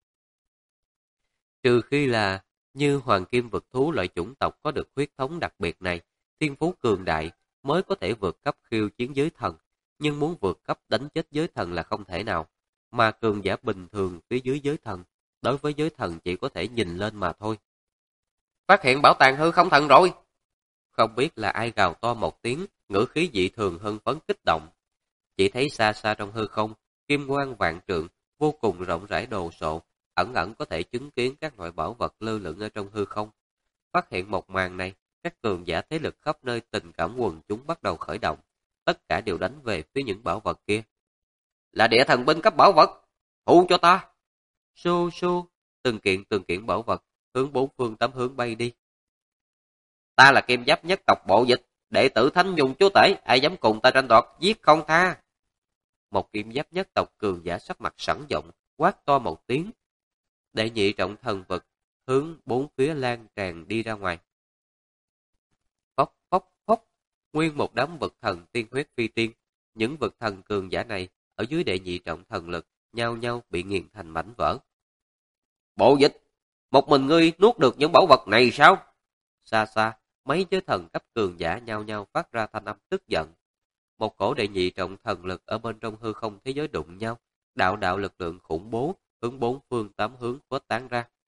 Trừ khi là, như hoàng kim vực thú loại chủng tộc có được huyết thống đặc biệt này, thiên phú cường đại, mới có thể vượt cấp khiêu chiến giới thần, nhưng muốn vượt cấp đánh chết giới thần là không thể nào, mà cường giả bình thường phía dưới giới thần, đối với giới thần chỉ có thể nhìn lên mà thôi. Phát hiện bảo tàng hư không thần rồi! Không biết là ai gào to một tiếng, ngữ khí dị thường hưng phấn kích động. Chỉ thấy xa xa trong hư không, kim quang vạn trượng, vô cùng rộng rãi đồ sộ, ẩn ẩn có thể chứng kiến các loại bảo vật lơ lửng ở trong hư không. Phát hiện một màn này, các cường giả thế lực khắp nơi tình cảm quần chúng bắt đầu khởi động, tất cả đều đánh về phía những bảo vật kia. Là địa thần binh cấp bảo vật, hù cho ta! Xô xô, từng kiện bảo vật, hướng bốn phương tám hướng bay đi. Ta là Kim Giáp nhất tộc Bộ Dịch, đệ tử Thánh Nhung chúa tể, ai dám cùng ta tranh đoạt, giết không tha. Một Kim Giáp nhất tộc cường giả sắc mặt sẵn giọng, quát to một tiếng. Đệ nhị trọng thần vực, hướng bốn phía lan tràn đi ra ngoài. Phốc phốc phốc, nguyên một đám vực thần tiên huyết phi tiên, những vực thần cường giả này ở dưới đệ nhị trọng thần lực, nhao nhao bị nghiền thành mảnh vỡ. Bộ Dịch, một mình ngươi nuốt được những bảo vật này sao? Xa xa, mấy giới thần cấp cường giả nhao nhao phát ra thanh âm tức giận. Một cổ đệ nhị trọng thần lực ở bên trong hư không thế giới đụng nhau, đạo đạo lực lượng khủng bố hướng bốn phương tám hướng khuếch tán ra.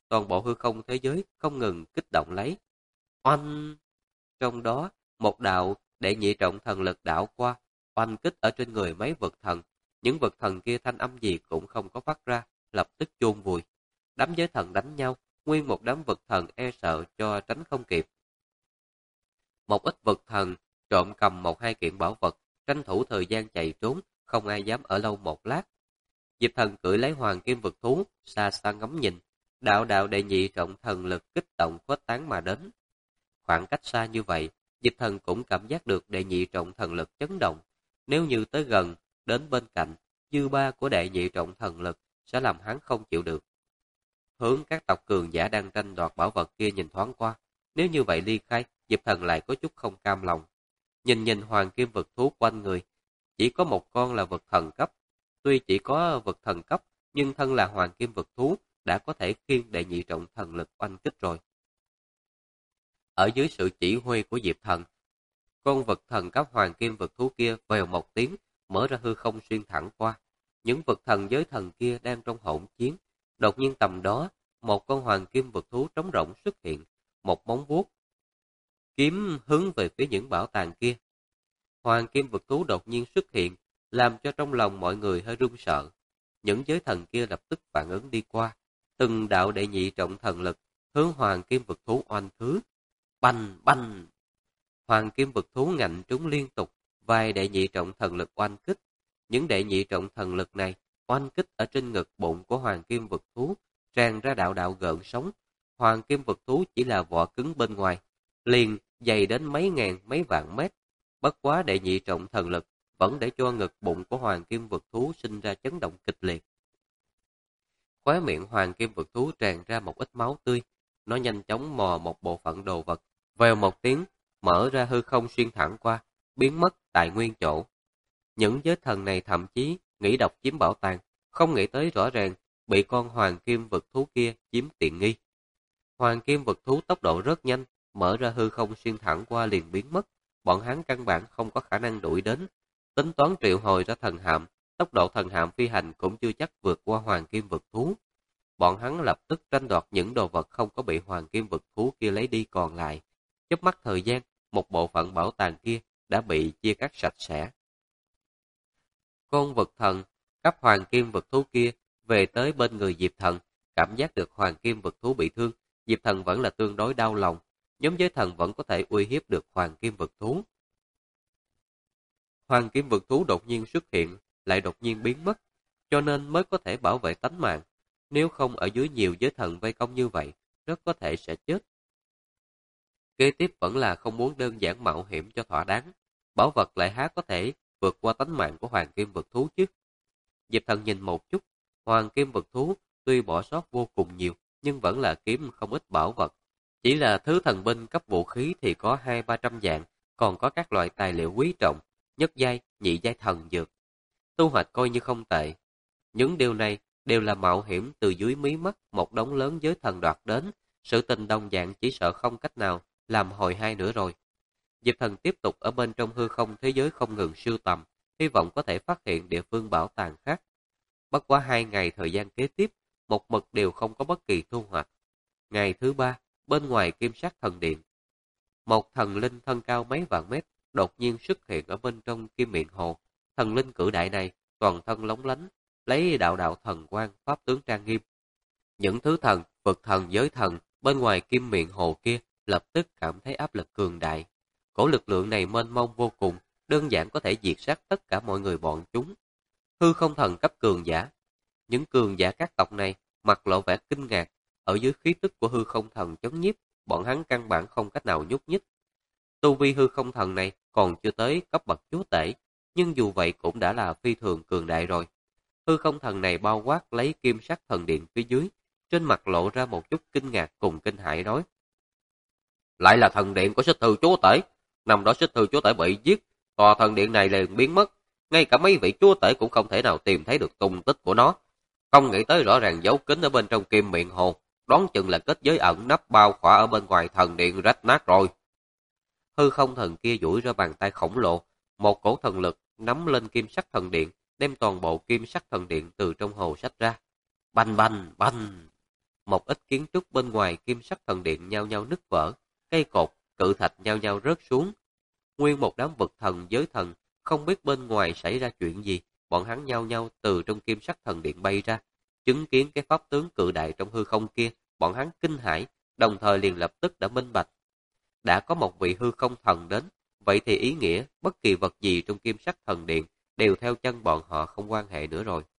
toàn bộ hư không thế giới không ngừng kích động lấy. Oanh! Trong đó, một đạo đệ nhị trọng thần lực đảo qua, oanh kích ở trên người mấy vật thần. Những vật thần kia thanh âm gì cũng không có phát ra, lập tức chôn vùi. Đám giới thần đánh nhau, nguyên một đám vật thần e sợ cho tránh không kịp. Một ít vật thần trộm cầm một hai kiện bảo vật, tranh thủ thời gian chạy trốn, không ai dám ở lâu một lát. Diệp Thần cưỡi lấy hoàng kim vực thú, xa xa ngắm nhìn, đạo đạo đệ nhị trọng thần lực kích động khuếch tán mà đến. Khoảng cách xa như vậy, Diệp Thần cũng cảm giác được đệ nhị trọng thần lực chấn động. Nếu như tới gần, đến bên cạnh, dư ba của đệ nhị trọng thần lực sẽ làm hắn không chịu được. Hướng các tộc cường giả đang tranh đoạt bảo vật kia nhìn thoáng qua, nếu như vậy ly khai, Diệp Thần lại có chút không cam lòng. Nhìn nhìn hoàng kim vực thú quanh người, chỉ có một con là vực thần cấp. Tuy chỉ có vực thần cấp, nhưng thân là hoàng kim vực thú đã có thể khiêng đệ nhị trọng thần lực oanh kích rồi. Ở dưới sự chỉ huy của Diệp Thần, con vực thần cấp hoàng kim vực thú kia vèo một tiếng, mở ra hư không xuyên thẳng qua. Những vực thần giới thần kia đang trong hỗn chiến. Đột nhiên tầm đó, một con hoàng kim vực thú trống rỗng xuất hiện, một móng vuốt kiếm hướng về phía những bảo tàng kia. Hoàng kim vực thú đột nhiên xuất hiện, làm cho trong lòng mọi người hơi run sợ. Những giới thần kia lập tức phản ứng đi qua, từng đạo đệ nhị trọng thần lực hướng hoàng kim vực thú oanh khứ. Bành bành! Hoàng kim vực thú ngạnh trúng liên tục, vài đệ nhị trọng thần lực oanh kích. Những đệ nhị trọng thần lực này oanh kích ở trên ngực bụng của hoàng kim vực thú, tràn ra đạo đạo gợn sóng. Hoàng kim vực thú chỉ là vỏ cứng bên ngoài, liền dày đến mấy ngàn mấy vạn mét. Bất quá đệ nhị trọng thần lực vẫn để cho ngực bụng của hoàng kim vực thú sinh ra chấn động kịch liệt. Khóe miệng hoàng kim vực thú tràn ra một ít máu tươi, nó nhanh chóng mò một bộ phận đồ vật, vèo một tiếng, mở ra hư không xuyên thẳng qua, biến mất tại nguyên chỗ. Những giới thần này thậm chí nghĩ độc chiếm bảo tàng, không nghĩ tới rõ ràng bị con hoàng kim vực thú kia chiếm tiện nghi. Hoàng kim vực thú tốc độ rất nhanh, mở ra hư không xuyên thẳng qua liền biến mất, bọn hắn căn bản không có khả năng đuổi đến. Tính toán triệu hồi ra thần hạm, tốc độ thần hạm phi hành cũng chưa chắc vượt qua hoàng kim vực thú. Bọn hắn lập tức tranh đoạt những đồ vật không có bị hoàng kim vực thú kia lấy đi còn lại. Chớp mắt thời gian, một bộ phận bảo tàng kia đã bị chia cắt sạch sẽ. Con vực thần cấp hoàng kim vực thú kia về tới bên người Diệp Thần, cảm giác được hoàng kim vực thú bị thương, Diệp Thần vẫn là tương đối đau lòng. Nhóm giới thần vẫn có thể uy hiếp được hoàng kim vực thú. Hoàng kim vực thú đột nhiên xuất hiện, lại đột nhiên biến mất, cho nên mới có thể bảo vệ tánh mạng. Nếu không ở dưới nhiều giới thần vây công như vậy, rất có thể sẽ chết. Kế tiếp vẫn là không muốn đơn giản mạo hiểm cho thỏa đáng. Bảo vật lại há có thể vượt qua tánh mạng của hoàng kim vực thú chứ. Diệp Thần nhìn một chút, hoàng kim vực thú tuy bỏ sót vô cùng nhiều, nhưng vẫn là kiếm không ít bảo vật. Chỉ là thứ thần binh cấp vũ khí thì có 200-300 dạng, còn có các loại tài liệu quý trọng, nhất giai, nhị giai thần dược. Thu hoạch coi như không tệ. Những điều này đều là mạo hiểm từ dưới mí mắt một đống lớn giới thần đoạt đến, sự tình đồng dạng chỉ sợ không cách nào làm hồi hai nữa rồi. Diệp Thần tiếp tục ở bên trong hư không thế giới không ngừng sưu tầm, hy vọng có thể phát hiện địa phương bảo tàng khác. Bất quá 2 ngày thời gian kế tiếp, một mực đều không có bất kỳ thu hoạch. Ngày thứ 3, bên ngoài kim sắc thần điện, một thần linh thân cao mấy vạn mét đột nhiên xuất hiện ở bên trong kim miệng hồ. Thần linh cử đại này toàn thân lóng lánh, lấy đạo đạo thần quang pháp tướng trang nghiêm. Những thứ thần, vực thần, giới thần bên ngoài kim miệng hồ kia lập tức cảm thấy áp lực cường đại. Cổ lực lượng này mênh mông vô cùng, đơn giản có thể diệt sát tất cả mọi người bọn chúng. Hư không thần cấp cường giả. Những cường giả các tộc này mặt lộ vẻ kinh ngạc, ở dưới khí tức của hư không thần chấn nhiếp, bọn hắn căn bản không cách nào nhúc nhích. Tu vi hư không thần này còn chưa tới cấp bậc chúa tể, nhưng dù vậy cũng đã là phi thường cường đại rồi. Hư không thần này bao quát lấy kim sắc thần điện phía dưới, trên mặt lộ ra một chút kinh ngạc cùng kinh hãi nói. Lại là thần điện của Xích Thư chúa tể, năm đó Xích Thư chúa tể bị giết, tòa thần điện này liền biến mất, ngay cả mấy vị chúa tể cũng không thể nào tìm thấy được tung tích của nó. Không nghĩ tới rõ ràng dấu kín ở bên trong kim miệng hồ, đoán chừng là kết giới ẩn nấp bao khỏa ở bên ngoài thần điện rách nát rồi. Hư không thần kia duỗi ra bàn tay khổng lồ, một cổ thần lực nắm lên kim sắc thần điện, đem toàn bộ kim sắc thần điện từ trong hồ xách ra. Bành bành bành! một ít kiến trúc bên ngoài kim sắc thần điện nhao nhao nứt vỡ, cây cột, cự thạch nhao nhao rớt xuống. Nguyên một đám vực thần giới thần, không biết bên ngoài xảy ra chuyện gì, bọn hắn nhao nhao từ trong kim sắc thần điện bay ra, chứng kiến cái pháp tướng cự đại trong hư không kia, bọn hắn kinh hãi, đồng thời liền lập tức đã minh bạch. Đã có một vị hư không thần đến, vậy thì ý nghĩa bất kỳ vật gì trong kim sắc thần điện đều theo chân bọn họ không quan hệ nữa rồi.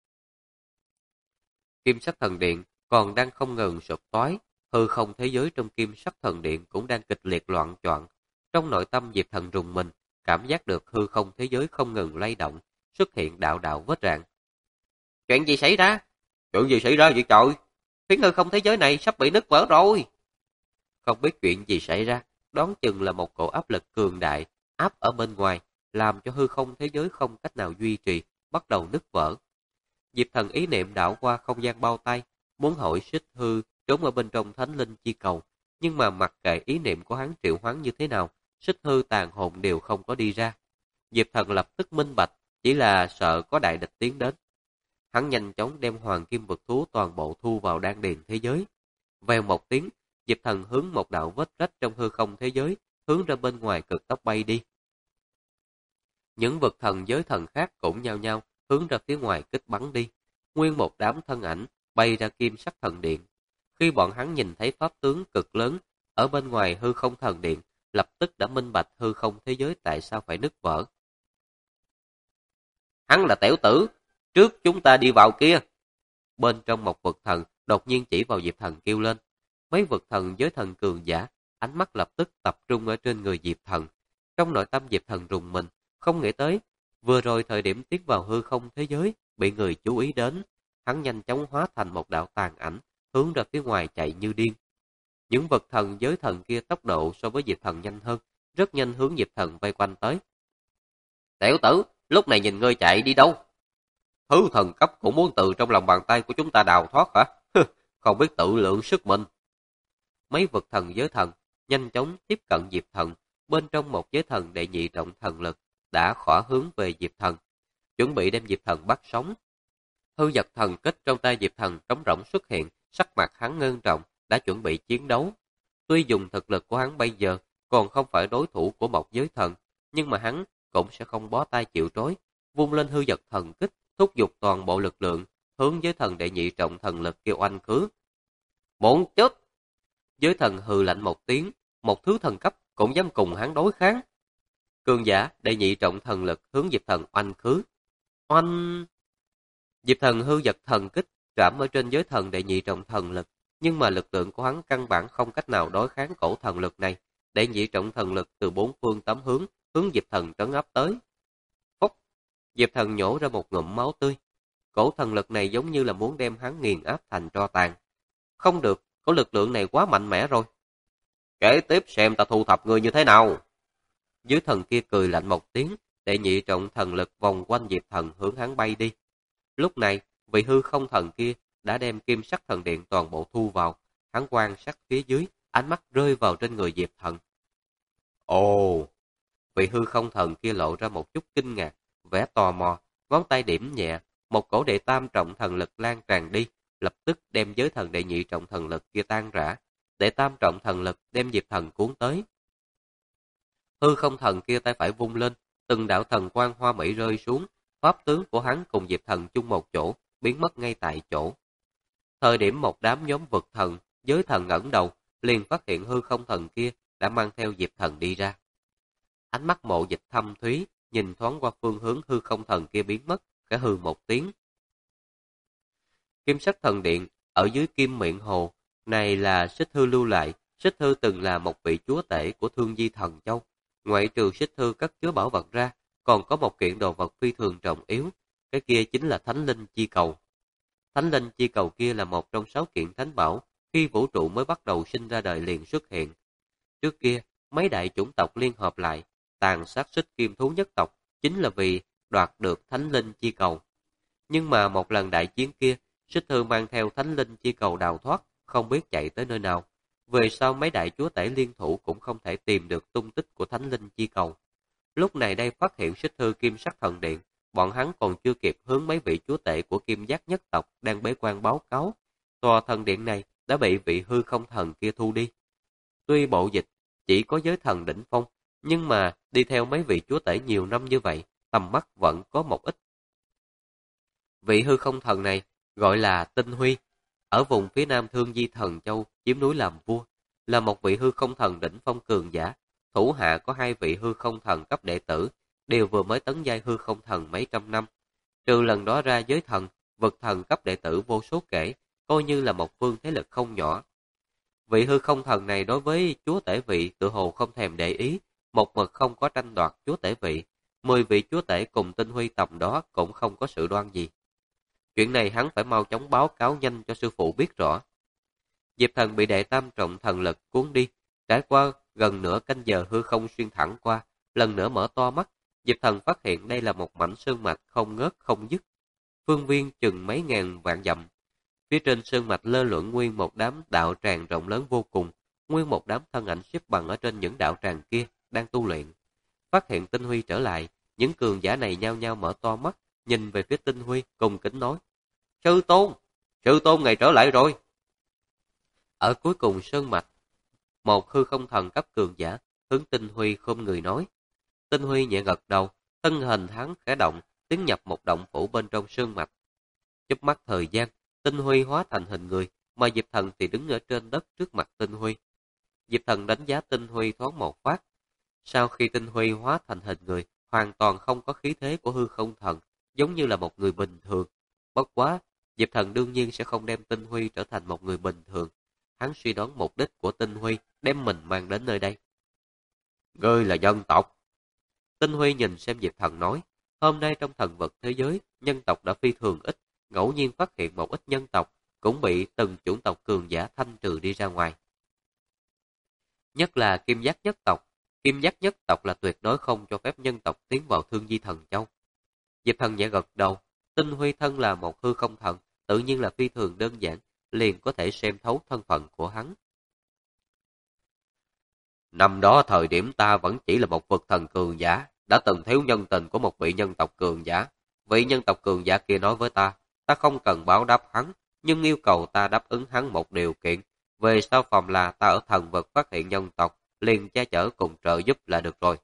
Kim sắc thần điện còn đang không ngừng sụp toái, hư không thế giới trong kim sắc thần điện cũng đang kịch liệt loạn choạng. Trong nội tâm Diệp Thần rùng mình, cảm giác được hư không thế giới không ngừng lay động, xuất hiện đạo đạo vết rạn. Chuyện gì xảy ra? Chuyện gì xảy ra vậy trời? Phiến hư không thế giới này sắp bị nứt vỡ rồi. Không biết chuyện gì xảy ra, đoán chừng là một cổ áp lực cường đại áp ở bên ngoài, làm cho hư không thế giới không cách nào duy trì, bắt đầu nứt vỡ. Diệp Thần ý niệm đảo qua không gian bao tay, muốn hỏi Xích Hư trốn ở bên trong Thánh Linh Chi Cầu, nhưng mà mặc kệ ý niệm của hắn triệu hoán như thế nào, Xích Hư tàn hồn đều không có đi ra. Diệp Thần lập tức minh bạch, chỉ là sợ có đại địch tiến đến. Hắn nhanh chóng đem hoàng kim vực thú toàn bộ thu vào đan điền thế giới. Vèo một tiếng, Diệp Thần hướng một đạo vết rách trong hư không thế giới, hướng ra bên ngoài cực tốc bay đi. Những vực thần giới thần khác cũng nhao nhao hướng ra phía ngoài kích bắn đi. Nguyên một đám thân ảnh bay ra kim sắc thần điện. Khi bọn hắn nhìn thấy pháp tướng cực lớn ở bên ngoài hư không thần điện, lập tức đã minh bạch hư không thế giới tại sao phải nứt vỡ. Hắn là tiểu tử, trước chúng ta đi vào kia. Bên trong một vực thần đột nhiên chỉ vào Diệp Thần kêu lên. Mấy vực thần giới thần cường giả, ánh mắt lập tức tập trung ở trên người Diệp Thần. Trong nội tâm Diệp Thần rùng mình, không nghĩ tới, vừa rồi thời điểm tiến vào hư không thế giới, bị người chú ý đến. Hắn nhanh chóng hóa thành một đạo tàn ảnh, hướng ra phía ngoài chạy như điên. Những vực thần giới thần kia tốc độ so với Diệp Thần nhanh hơn, rất nhanh hướng Diệp Thần vây quanh tới. Tiểu tử, lúc này nhìn ngươi chạy đi đâu? Thứ thần cấp cũng muốn từ trong lòng bàn tay của chúng ta đào thoát hả? Không biết tự lượng sức mình. Mấy vực thần giới thần nhanh chóng tiếp cận Diệp Thần, bên trong một giới thần đệ nhị trọng thần lực đã khỏa hướng về Diệp Thần, chuẩn bị đem Diệp Thần bắt sống. Hư vật thần kết trong tay Diệp Thần trống rỗng xuất hiện, sắc mặt hắn ngưng trọng, đã chuẩn bị chiến đấu. Tuy dùng thực lực của hắn bây giờ còn không phải đối thủ của một giới thần, nhưng mà hắn cũng sẽ không bó tay chịu trói, vung lên hư vật thần kích, thúc giục toàn bộ lực lượng, hướng giới thần đệ nhị trọng thần lực kêu oanh khứ. Muốn chết! Giới thần hừ lạnh một tiếng, một thứ thần cấp cũng dám cùng hắn đối kháng. Cường giả đệ nhị trọng thần lực hướng Diệp Thần oanh khứ. Oanh! Diệp Thần hư vật thần kích trảm ở trên giới thần đệ nhị trọng thần lực, nhưng mà lực lượng của hắn căn bản không cách nào đối kháng cổ thần lực này. Đệ nhị trọng thần lực từ bốn phương tám hướng hướng Diệp Thần trấn áp tới. Phúc! Diệp Thần nhổ ra một ngụm máu tươi. Cổ thần lực này giống như là muốn đem hắn nghiền áp thành tro tàn. Không được, cổ lực lượng này quá mạnh mẽ rồi. Kể tiếp xem ta thu thập ngươi như thế nào. Dưới thần kia cười lạnh một tiếng, đệ nhị trọng thần lực vòng quanh Diệp Thần hướng hắn bay đi. Lúc này, vị hư không thần kia đã đem kim sắc thần điện toàn bộ thu vào. Hắn quan sát phía dưới, ánh mắt rơi vào trên người Diệp Thần. Ồ! Vị hư không thần kia lộ ra một chút kinh ngạc, vẻ tò mò, ngón tay điểm nhẹ, một cổ đệ tam trọng thần lực lan tràn đi, lập tức đem giới thần đệ nhị trọng thần lực kia tan rã. Đệ tam trọng thần lực đem Diệp Thần cuốn tới. Hư không thần kia tay phải vung lên, từng đạo thần quang hoa mỹ rơi xuống, pháp tướng của hắn cùng Diệp Thần chung một chỗ, biến mất ngay tại chỗ. Thời điểm một đám nhóm vực thần, giới thần ngẩng đầu, liền phát hiện hư không thần kia đã mang theo Diệp Thần đi ra. Ánh mắt Mộ Dịch thâm thúy, nhìn thoáng qua phương hướng hư không thần kia biến mất, khẽ hừ một tiếng. Kim sắc thần điện, ở dưới kim miệng hồ, này là Xích Hư lưu lại. Xích Hư từng là một vị chúa tể của Thương Di Thần Châu. Ngoại trừ Xích Hư cất chứa bảo vật ra, còn có một kiện đồ vật phi thường trọng yếu, cái kia chính là Thánh Linh Chi Cầu. Thánh Linh Chi Cầu kia là một trong 6 kiện thánh bảo, khi vũ trụ mới bắt đầu sinh ra đời liền xuất hiện. Trước kia, mấy đại chủng tộc liên hợp lại, tàn sát Xích Kim thú nhất tộc, chính là vì đoạt được Thánh Linh Chi Cầu. Nhưng mà một lần đại chiến kia, Xích Hư mang theo Thánh Linh Chi Cầu đào thoát, không biết chạy tới nơi nào. Về sau mấy đại chúa tể liên thủ cũng không thể tìm được tung tích của Thánh Linh Chi Cầu. Lúc này đây phát hiện Xích Hư kim sắc thần điện, bọn hắn còn chưa kịp hướng mấy vị chúa tể của kim giác nhất tộc đang bế quan báo cáo, tòa thần điện này đã bị vị hư không thần kia thu đi. Tuy bộ dịch chỉ có giới thần đỉnh phong, nhưng mà đi theo mấy vị chúa tể nhiều năm như vậy, tầm mắt vẫn có một ít. Vị hư không thần này gọi là Tinh Huy, ở vùng phía nam Thương Di Thần Châu chiếm núi làm vua, là một vị hư không thần đỉnh phong cường giả. Thủ hạ có 2 vị hư không thần cấp đệ tử, đều vừa mới tấn giai hư không thần mấy trăm năm. Trừ lần đó ra, giới thần, vực thần cấp đệ tử vô số kể, coi như là một phương thế lực không nhỏ. Vị hư không thần này đối với chúa tể vị tự hồ không thèm để ý, một mực không có tranh đoạt chúa tể vị. 10 vị chúa tể cùng Tinh Huy tầm đó cũng không có sự đoan gì. Chuyện này hắn phải mau chóng báo cáo nhanh cho sư phụ biết rõ. Diệp Thần bị đệ tam trọng thần lực cuốn đi, trải qua gần nửa canh giờ hư không xuyên thẳng qua, lần nữa mở to mắt, Diệp Thần phát hiện đây là một mảnh sơn mạch không ngớt không dứt, phương viên chừng mấy ngàn vạn dặm. Phía trên sơn mạch lơ lửng nguyên một đám đạo tràng rộng lớn vô cùng, nguyên một đám thân ảnh xếp bằng ở trên những đạo tràng kia đang tu luyện. Phát hiện Tinh Huy trở lại, những cường giả này nhao nhao mở to mắt, nhìn về phía Tinh Huy, cùng kính nói: Sư Tôn ngày trở lại rồi. Ở cuối cùng sơn mạch, một hư không thần cấp cường giả hướng Tinh Huy khom người nói. Tinh Huy nhẹ gật đầu, thân hình hắn khẽ động, tiến nhập một động phủ bên trong sơn mạch. Chớp mắt thời gian, Tinh Huy hóa thành hình người, mà Diệp Thần thì đứng ở trên đất trước mặt Tinh Huy. Diệp Thần đánh giá Tinh Huy thoáng một phát. Sau khi Tinh Huy hóa thành hình người, hoàn toàn không có khí thế của hư không thần, giống như là một người bình thường. Bất quá, Diệp Thần đương nhiên sẽ không đem Tinh Huy trở thành một người bình thường. Hắn suy đoán mục đích của Tinh Huy đem mình mang đến nơi đây. Ngươi là nhân tộc. Tinh Huy nhìn xem Diệp Thần nói, hôm nay trong thần vật thế giới, nhân tộc đã phi thường ít, ngẫu nhiên phát hiện một ít nhân tộc, cũng bị từng chủng tộc cường giả thanh trừ đi ra ngoài. Nhất là Kim Giác nhất tộc. Kim Giác nhất tộc là tuyệt đối không cho phép nhân tộc tiến vào Thương Di Thần Châu. Diệp Thần nhẹ gật đầu, Tinh Huy thân là một hư không thần, tự nhiên là phi thường đơn giản, liền có thể xem thấu thân phận của hắn. Năm đó thời điểm ta vẫn chỉ là một vực thần cường giả, đã từng thiếu nhân tình của một vị nhân tộc cường giả. Vị nhân tộc cường giả kia nói với ta không cần báo đáp hắn, nhưng yêu cầu ta đáp ứng hắn một điều kiện. Về sau phòng là ta ở thần vực phát hiện nhân tộc, liền che chở cùng trợ giúp là được rồi.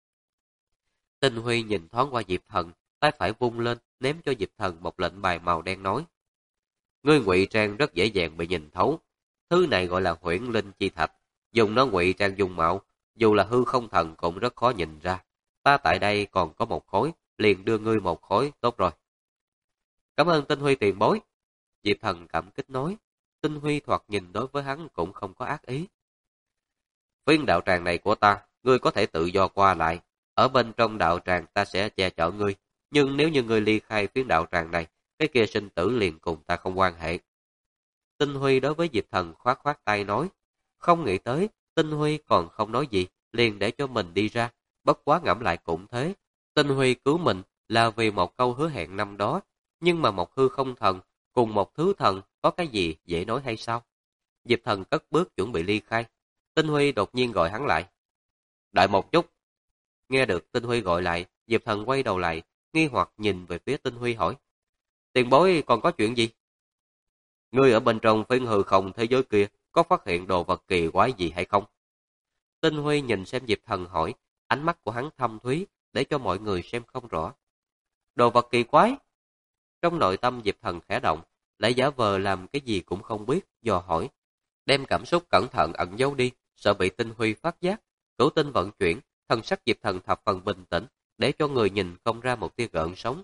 Tinh Huy nhìn thoáng qua Diệp Thần, tay phải vung lên, ném cho Diệp Thần một lệnh bài màu đen nói. Ngươi ngụy trang rất dễ dàng bị nhìn thấu. Thứ này gọi là huyễn linh chi thạch. Dùng nó ngụy trang dung mạo, dù là hư không thần cũng rất khó nhìn ra. Ta tại đây còn có một khối, liền đưa ngươi một khối, tốt rồi. Cảm ơn Tinh Huy tiền bối. Diệp Thần cảm kích nói. Tinh Huy thoạt nhìn đối với hắn cũng không có ác ý. Phiên đạo tràng này của ta, ngươi có thể tự do qua lại. Ở bên trong đạo tràng ta sẽ che chở ngươi. Nhưng nếu như ngươi ly khai phiên đạo tràng này, cái kia sinh tử liền cùng ta không quan hệ. Tinh Huy đối với Diệp Thần khoát khoát tay nói. Không nghĩ tới, Tinh Huy còn không nói gì, liền để cho mình đi ra. Bất quá ngẫm lại cũng thế. Tinh Huy cứu mình là vì một câu hứa hẹn năm đó. Nhưng mà một hư không thần cùng một thứ thần có cái gì dễ nói hay sao? Diệp Thần cất bước chuẩn bị ly khai. Tinh Huy đột nhiên gọi hắn lại. Đợi một chút. Nghe được Tinh Huy gọi lại, Diệp Thần quay đầu lại, nghi hoặc nhìn về phía Tinh Huy hỏi. Tiền bối còn có chuyện gì? Ngươi ở bên trong phiên hư không thế giới kia, có phát hiện đồ vật kỳ quái gì hay không? Tinh Huy nhìn xem Diệp Thần hỏi, ánh mắt của hắn thâm thúy, để cho mọi người xem không rõ. Đồ vật kỳ quái? Trong nội tâm Diệp Thần khẽ động, lại giả vờ làm cái gì cũng không biết, dò hỏi. Đem cảm xúc cẩn thận ẩn giấu đi, sợ bị Tinh Huy phát giác. Cửu tinh vận chuyển, thần sắc Diệp Thần thập phần bình tĩnh, để cho người nhìn không ra một tia gợn sóng.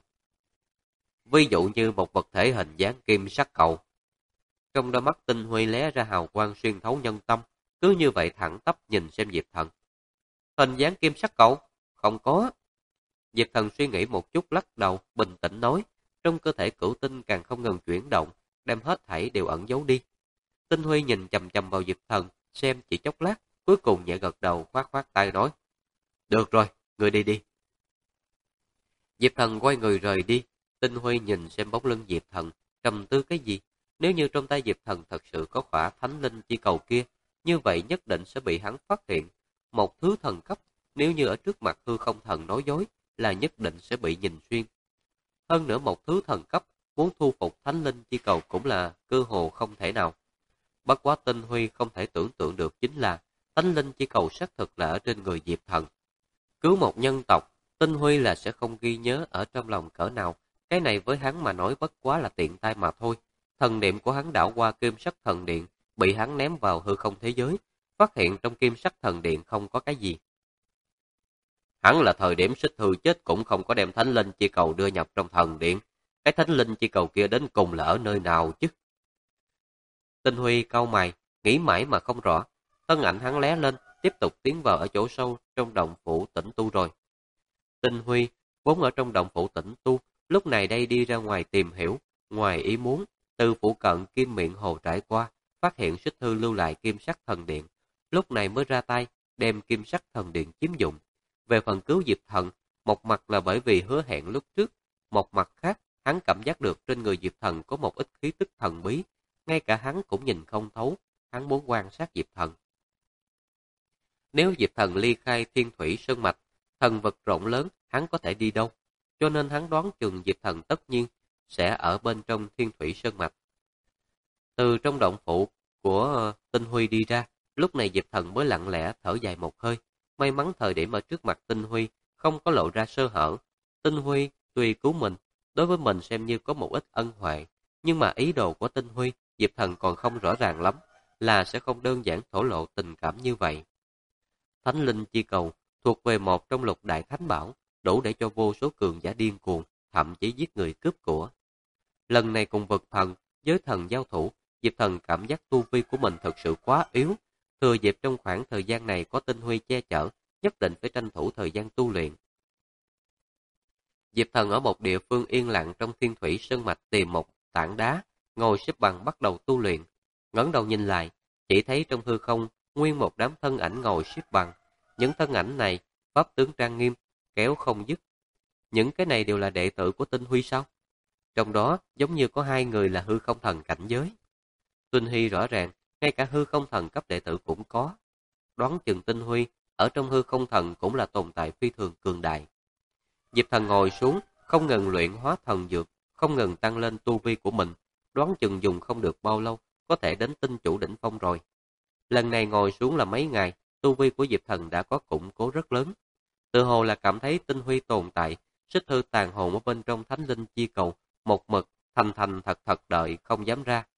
Ví dụ như một vật thể hình dáng kim sắc cầu. Trong đôi mắt Tinh Huy lóe ra hào quang xuyên thấu nhân tâm, cứ như vậy thẳng tắp nhìn xem Diệp Thần. Hình dáng kim sắc cầu? Không có. Diệp Thần suy nghĩ một chút lắc đầu, bình tĩnh nói, trong cơ thể cửu tinh càng không ngừng chuyển động, đem hết thảy đều ẩn giấu đi. Tinh Huy nhìn chằm chằm vào Diệp Thần, xem chỉ chốc lát, cuối cùng nhẹ gật đầu khoát khoát tay nói. Được rồi, người đi đi. Diệp Thần quay người rời đi, Tinh Huy nhìn xem bóng lưng Diệp Thần, trầm tư cái gì. Nếu như trong tay Diệp Thần thật sự có khỏa thánh linh chi cầu kia, như vậy nhất định sẽ bị hắn phát hiện. Một thứ thần cấp, nếu như ở trước mặt hư không thần nói dối, là nhất định sẽ bị nhìn xuyên. Hơn nữa một thứ thần cấp, muốn thu phục Thánh Linh Chi Cầu cũng là cơ hồ không thể nào. Bất quá Tinh Huy không thể tưởng tượng được chính là Thánh Linh Chi Cầu xác thực là ở trên người Diệp Thần. Cứu một nhân tộc, Tinh Huy là sẽ không ghi nhớ ở trong lòng cỡ nào, cái này với hắn mà nói bất quá là tiện tay mà thôi. Thần niệm của hắn đảo qua kim sắc thần điện, bị hắn ném vào hư không thế giới, phát hiện trong kim sắc thần điện không có cái gì. Hắn là thời điểm Xích Thư chết cũng không có đem Thánh Linh Chi Cầu đưa nhập trong thần điện. Cái Thánh Linh Chi Cầu kia đến cùng là ở nơi nào chứ? Tinh Huy cau mày, nghĩ mãi mà không rõ. Thân ảnh hắn lé lên, tiếp tục tiến vào ở chỗ sâu trong động phủ tĩnh tu rồi. Tinh Huy vốn ở trong động phủ tĩnh tu, lúc này đây đi ra ngoài tìm hiểu, ngoài ý muốn, từ phủ cận kim miệng hồ trải qua, phát hiện Xích Thư lưu lại kim sắc thần điện, lúc này mới ra tay đem kim sắc thần điện chiếm dụng. Về phần cứu Diệp Thần, một mặt là bởi vì hứa hẹn lúc trước, một mặt khác hắn cảm giác được trên người Diệp Thần có một ít khí tức thần bí, ngay cả hắn cũng nhìn không thấu, hắn muốn quan sát Diệp Thần. Nếu Diệp Thần ly khai Thiên Thủy Sơn Mạch, thần vật rộng lớn, hắn có thể đi đâu? Cho nên hắn đoán chừng Diệp Thần tất nhiên sẽ ở bên trong Thiên Thủy Sơn Mạch. Từ trong động phủ của Tinh Huy đi ra, lúc này Diệp Thần mới lặng lẽ thở dài một hơi. May mắn thời điểm ở trước mặt Tinh Huy không có lộ ra sơ hở. Tinh Huy tuy cứu mình, đối với mình xem như có một ít ân huệ, nhưng mà ý đồ của Tinh Huy, Diệp Thần còn không rõ ràng lắm, là sẽ không đơn giản thổ lộ tình cảm như vậy. Thánh Linh Chi Cầu thuộc về một trong lục đại thánh bảo, đủ để cho vô số cường giả điên cuồng, thậm chí giết người cướp của. Lần này cùng vực thần, giới thần giao thủ, Diệp Thần cảm giác tu vi của mình thật sự quá yếu. Thừa dịp trong khoảng thời gian này có Tinh Huy che chở, nhất định phải tranh thủ thời gian tu luyện. Diệp Thần ở một địa phương yên lặng trong Thiên Thủy Sơn Mạch tìm một tảng đá, ngồi xếp bằng bắt đầu tu luyện. Ngẩng đầu nhìn lại, chỉ thấy trong hư không nguyên một đám thân ảnh ngồi xếp bằng. Những thân ảnh này pháp tướng trang nghiêm, kéo không dứt. Những cái này đều là đệ tử của Tinh Huy sao? Trong đó giống như có 2 người là hư không thần cảnh giới. Tinh Huy rõ ràng, ngay cả hư không thần cấp đệ tử cũng có. Đoán chừng Tinh Huy ở trong hư không thần cũng là tồn tại phi thường cường đại. Diệp Thần ngồi xuống, không ngừng luyện hóa thần dược, không ngừng tăng lên tu vi của mình. Đoán chừng dùng không được bao lâu, có thể đến tinh chủ đỉnh phong rồi. Lần này ngồi xuống là mấy ngày, tu vi của Diệp Thần đã có củng cố rất lớn. Tự hồ là cảm thấy Tinh Huy tồn tại, Xích Thư tàn hồn ở bên trong Thánh Linh Chi Cầu, một mực, thành thật đợi, không dám ra.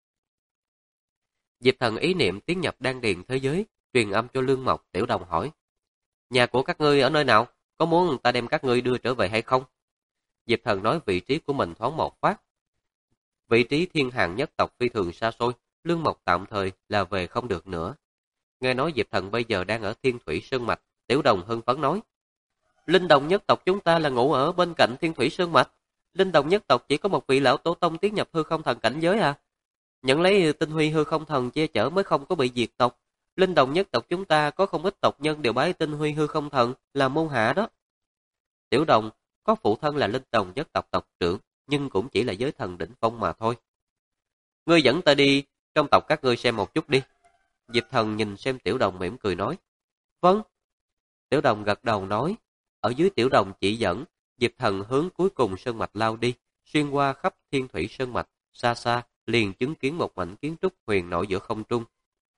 Diệp Thần ý niệm tiến nhập đan điền thế giới, truyền âm cho Lương Mộc, Tiểu Đồng hỏi. Nhà của các ngươi ở nơi nào? Có muốn ta đem các ngươi đưa trở về hay không? Diệp Thần nói vị trí của mình thoáng một phát. Vị trí thiên hàng nhất tộc phi thường xa xôi, Lương Mộc tạm thời là về không được nữa. Nghe nói Diệp Thần bây giờ đang ở Thiên Thủy Sơn Mạch, Tiểu Đồng hưng phấn nói. Linh Đồng nhất tộc chúng ta là ngủ ở bên cạnh Thiên Thủy Sơn Mạch. Linh Đồng nhất tộc chỉ có một vị lão tổ tông tiến nhập hư không thần cảnh giới à? Nhận lấy Tinh Huy hư không thần che chở mới không có bị diệt tộc. Linh Đồng nhất tộc chúng ta có không ít tộc nhân đều bái Tinh Huy hư không thần là môn hạ đó. Tiểu Đồng có phụ thân là Linh Đồng nhất tộc tộc trưởng, nhưng cũng chỉ là giới thần đỉnh phong mà thôi. Ngươi dẫn ta đi trong tộc các ngươi xem một chút đi. Diệp Thần nhìn xem Tiểu Đồng mỉm cười nói. Vâng. Tiểu Đồng gật đầu nói. Ở dưới Tiểu Đồng chỉ dẫn, Diệp Thần hướng cuối cùng sơn mạch lao đi, xuyên qua khắp Thiên Thủy Sơn Mạch, xa xa liền chứng kiến một mảnh kiến trúc huyền nổi giữa không trung.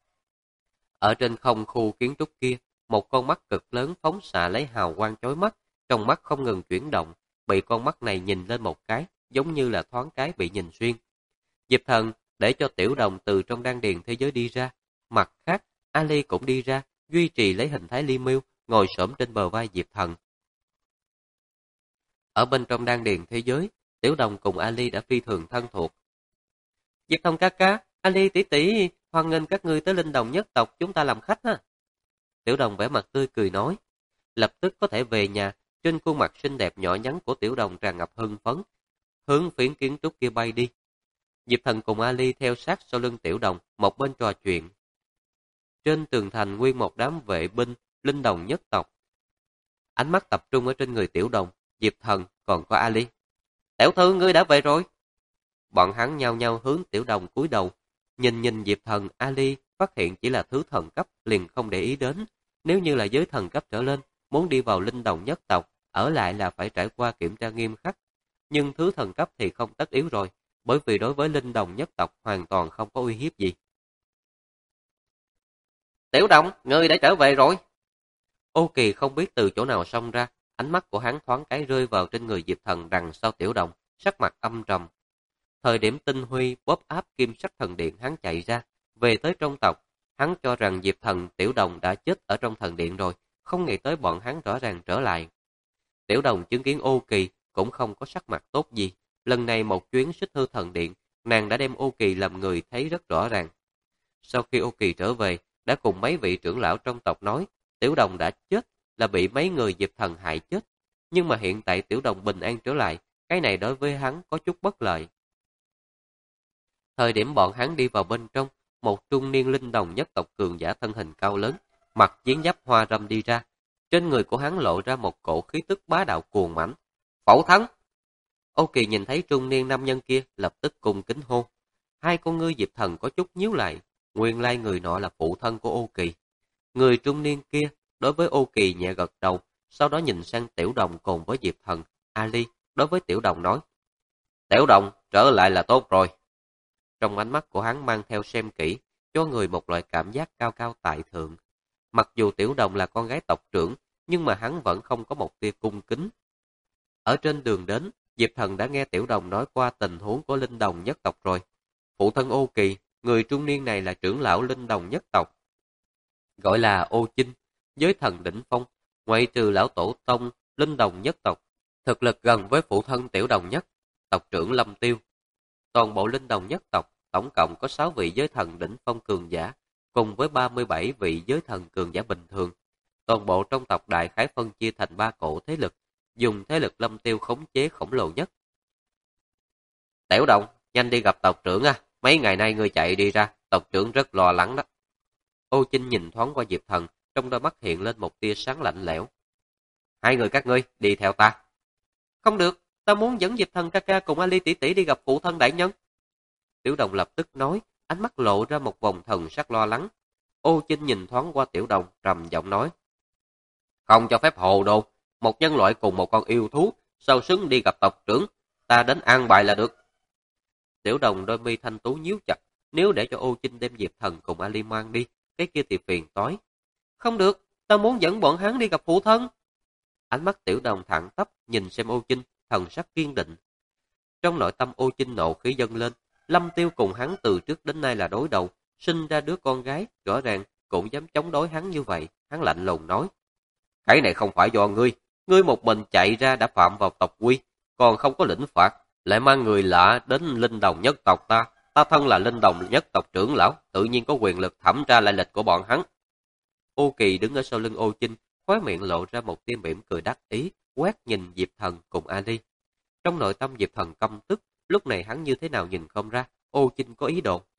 Ở trên không khu kiến trúc kia, một con mắt cực lớn phóng xạ lấy hào quang chói mắt, trong mắt không ngừng chuyển động, bị con mắt này nhìn lên một cái, giống như là thoáng cái bị nhìn xuyên. Diệp Thần để cho Tiểu Đồng từ trong đan điền thế giới đi ra, mặt khác, Ali cũng đi ra, duy trì lấy hình thái li miêu, ngồi xổm trên bờ vai Diệp Thần. Ở bên trong đan điền thế giới, Tiểu Đồng cùng Ali đã phi thường thân thuộc. Diệp Thần ca ca, Ali tỷ tỷ, hoan nghênh các ngươi tới Linh Đồng nhất tộc chúng ta làm khách ha. Tiểu Đồng vẻ mặt tươi cười nói, lập tức có thể về nhà, trên khuôn mặt xinh đẹp nhỏ nhắn của Tiểu Đồng tràn ngập hưng phấn, hướng phiến kiến trúc kia bay đi. Diệp Thần cùng Ali theo sát sau lưng Tiểu Đồng, một bên trò chuyện. Trên tường thành nguyên một đám vệ binh Linh Đồng nhất tộc. Ánh mắt tập trung ở trên người Tiểu Đồng, Diệp Thần còn có Ali. Tiểu thư ngươi đã về rồi. Bọn hắn nhao nhao hướng Tiểu Đồng cúi đầu, nhìn Diệp Thần, Ali phát hiện chỉ là thứ thần cấp liền không để ý đến. Nếu như là giới thần cấp trở lên, muốn đi vào Linh Đồng nhất tộc, ở lại là phải trải qua kiểm tra nghiêm khắc. Nhưng thứ thần cấp thì không tất yếu rồi, bởi vì đối với linh đồng nhất tộc hoàn toàn không có uy hiếp gì. Tiểu Đồng, ngươi đã trở về rồi. Ô Kỳ không biết từ chỗ nào xông ra, ánh mắt của hắn thoáng cái rơi vào trên người Diệp Thần đằng sau Tiểu Đồng, sắc mặt âm trầm. Thời điểm Tinh Huy bóp áp kim sắc thần điện hắn chạy ra, về tới trong tộc, hắn cho rằng Diệp Thần Tiểu Đồng đã chết ở trong thần điện rồi, không nghĩ tới bọn hắn rõ ràng trở lại. Tiểu Đồng chứng kiến Ô Kỳ cũng không có sắc mặt tốt gì, lần này một chuyến xích hư thần điện, nàng đã đem Ô Kỳ làm người thấy rất rõ ràng. Sau khi Ô Kỳ trở về, đã cùng mấy vị trưởng lão trong tộc nói, Tiểu Đồng đã chết là bị mấy người Diệp Thần hại chết, nhưng mà hiện tại Tiểu Đồng bình an trở lại, cái này đối với hắn có chút bất lợi. Thời điểm bọn hắn đi vào bên trong, một trung niên linh đồng nhất tộc cường giả thân hình cao lớn, mặc chiến giáp hoa râm đi ra. Trên người của hắn lộ ra một cổ khí tức bá đạo cuồng mãnh. Phẩu Thắng! Ô Kỳ nhìn thấy trung niên nam nhân kia, lập tức cung kính hô. Hai con ngươi Diệp Thần có chút nhíu lại, nguyên lai người nọ là phụ thân của Ô Kỳ. Người trung niên kia đối với Ô Kỳ nhẹ gật đầu, sau đó nhìn sang Tiểu Đồng cùng với Diệp Thần. Ali đối với Tiểu Đồng nói, Tiểu Đồng trở lại là tốt rồi. Trong ánh mắt của hắn mang theo xem kỹ, cho người một loại cảm giác cao cao tại thượng. Mặc dù Tiểu Đồng là con gái tộc trưởng, nhưng mà hắn vẫn không có một tia cung kính. Ở trên đường đến, Diệp Thần đã nghe Tiểu Đồng nói qua tình huống của linh đồng nhất tộc rồi. Phụ thân Ô Kỳ, người trung niên này là trưởng lão linh đồng nhất tộc, gọi là Ô Chinh, giới thần đỉnh phong, ngoại trừ lão tổ tông linh đồng nhất tộc, thực lực gần với phụ thân Tiểu Đồng nhất, tộc trưởng Lâm Tiêu. Toàn bộ linh đồng nhất tộc tổng cộng có 6 vị giới thần đỉnh phong cường giả, cùng với 37 vị giới thần cường giả bình thường. Toàn bộ trong tộc đại khái phân chia thành 3 cổ thế lực, dùng thế lực Lâm Tiêu khống chế khổng lồ nhất. Tiểu Đồng, nhanh đi gặp tộc trưởng à, mấy ngày nay ngươi chạy đi ra, tộc trưởng rất lo lắng đó. Ô Chinh nhìn thoáng qua Diệp Thần, trong đôi mắt hiện lên một tia sáng lạnh lẽo. Hai người các ngươi đi theo ta. Không được, ta muốn dẫn Diệp Thần ca ca cùng Ali tỷ tỷ đi gặp phụ thân đại nhân. Tiểu Đồng lập tức nói, ánh mắt lộ ra một vòng thần sắc lo lắng. Ô Chinh nhìn thoáng qua Tiểu Đồng, trầm giọng nói, không cho phép hồ đồ, một nhân loại cùng một con yêu thú, sao xứng đi gặp tộc trưởng, ta đến an bài là được. Tiểu Đồng đôi mi thanh tú nhíu chặt, nếu để cho Ô Chinh đem Diệp Thần cùng Ali mang đi, cái kia thì phiền toái. Không được, ta muốn dẫn bọn hắn đi gặp phụ thân. Ánh mắt Tiểu Đồng thẳng tắp nhìn xem Ô Chinh, thần sắc kiên định. Trong nội tâm Ô Chinh nộ khí dâng lên, Lâm Tiêu cùng hắn từ trước đến nay là đối đầu, sinh ra đứa con gái, rõ ràng cũng dám chống đối hắn như vậy, hắn lạnh lùng nói. Cái này không phải do ngươi, ngươi một mình chạy ra đã phạm vào tộc quy, còn không có lĩnh phạt, lại mang người lạ đến linh đồng nhất tộc ta. Ta thân là linh đồng nhất tộc trưởng lão, tự nhiên có quyền lực thẩm tra lại lịch của bọn hắn. Ô Kỳ đứng ở sau lưng Ô Chinh, khóe miệng lộ ra một tia mỉm cười đắc ý, quét nhìn Diệp Thần cùng Ali. Trong nội tâm Diệp Thần căm tức, lúc này hắn như thế nào nhìn không ra, Ô Chinh có ý đồ.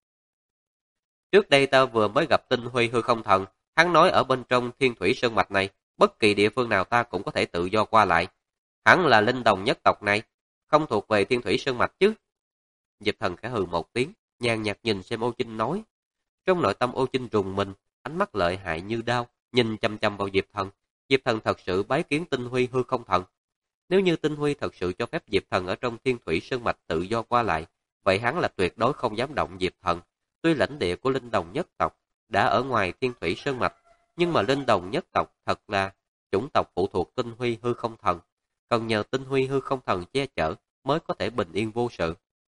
Trước đây ta vừa mới gặp Tinh Huy hư không thần, hắn nói ở bên trong Thiên Thủy Sơn Mạch này, bất kỳ địa phương nào ta cũng có thể tự do qua lại. Hắn là linh đồng nhất tộc này, không thuộc về Thiên Thủy Sơn Mạch chứ. Diệp Thần khẽ hừ một tiếng, nhàn nhạt nhìn xem Ô Chinh nói. Trong nội tâm Ô Chinh rùng mình, ánh mắt lợi hại như đao, nhìn chăm chăm vào Diệp Thần. Diệp Thần thật sự bái kiến Tinh Huy hư không thần. Nếu như Tinh Huy thật sự cho phép Diệp Thần ở trong Thiên Thủy Sơn Mạch tự do qua lại, vậy hắn là tuyệt đối không dám động Diệp Thần. Tuy lãnh địa của linh đồng nhất tộc đã ở ngoài Thiên Thủy Sơn Mạch, nhưng mà linh đồng nhất tộc thật là chủng tộc phụ thuộc Tinh Huy hư không thần, cần nhờ Tinh Huy hư không thần che chở mới có thể bình yên vô sự.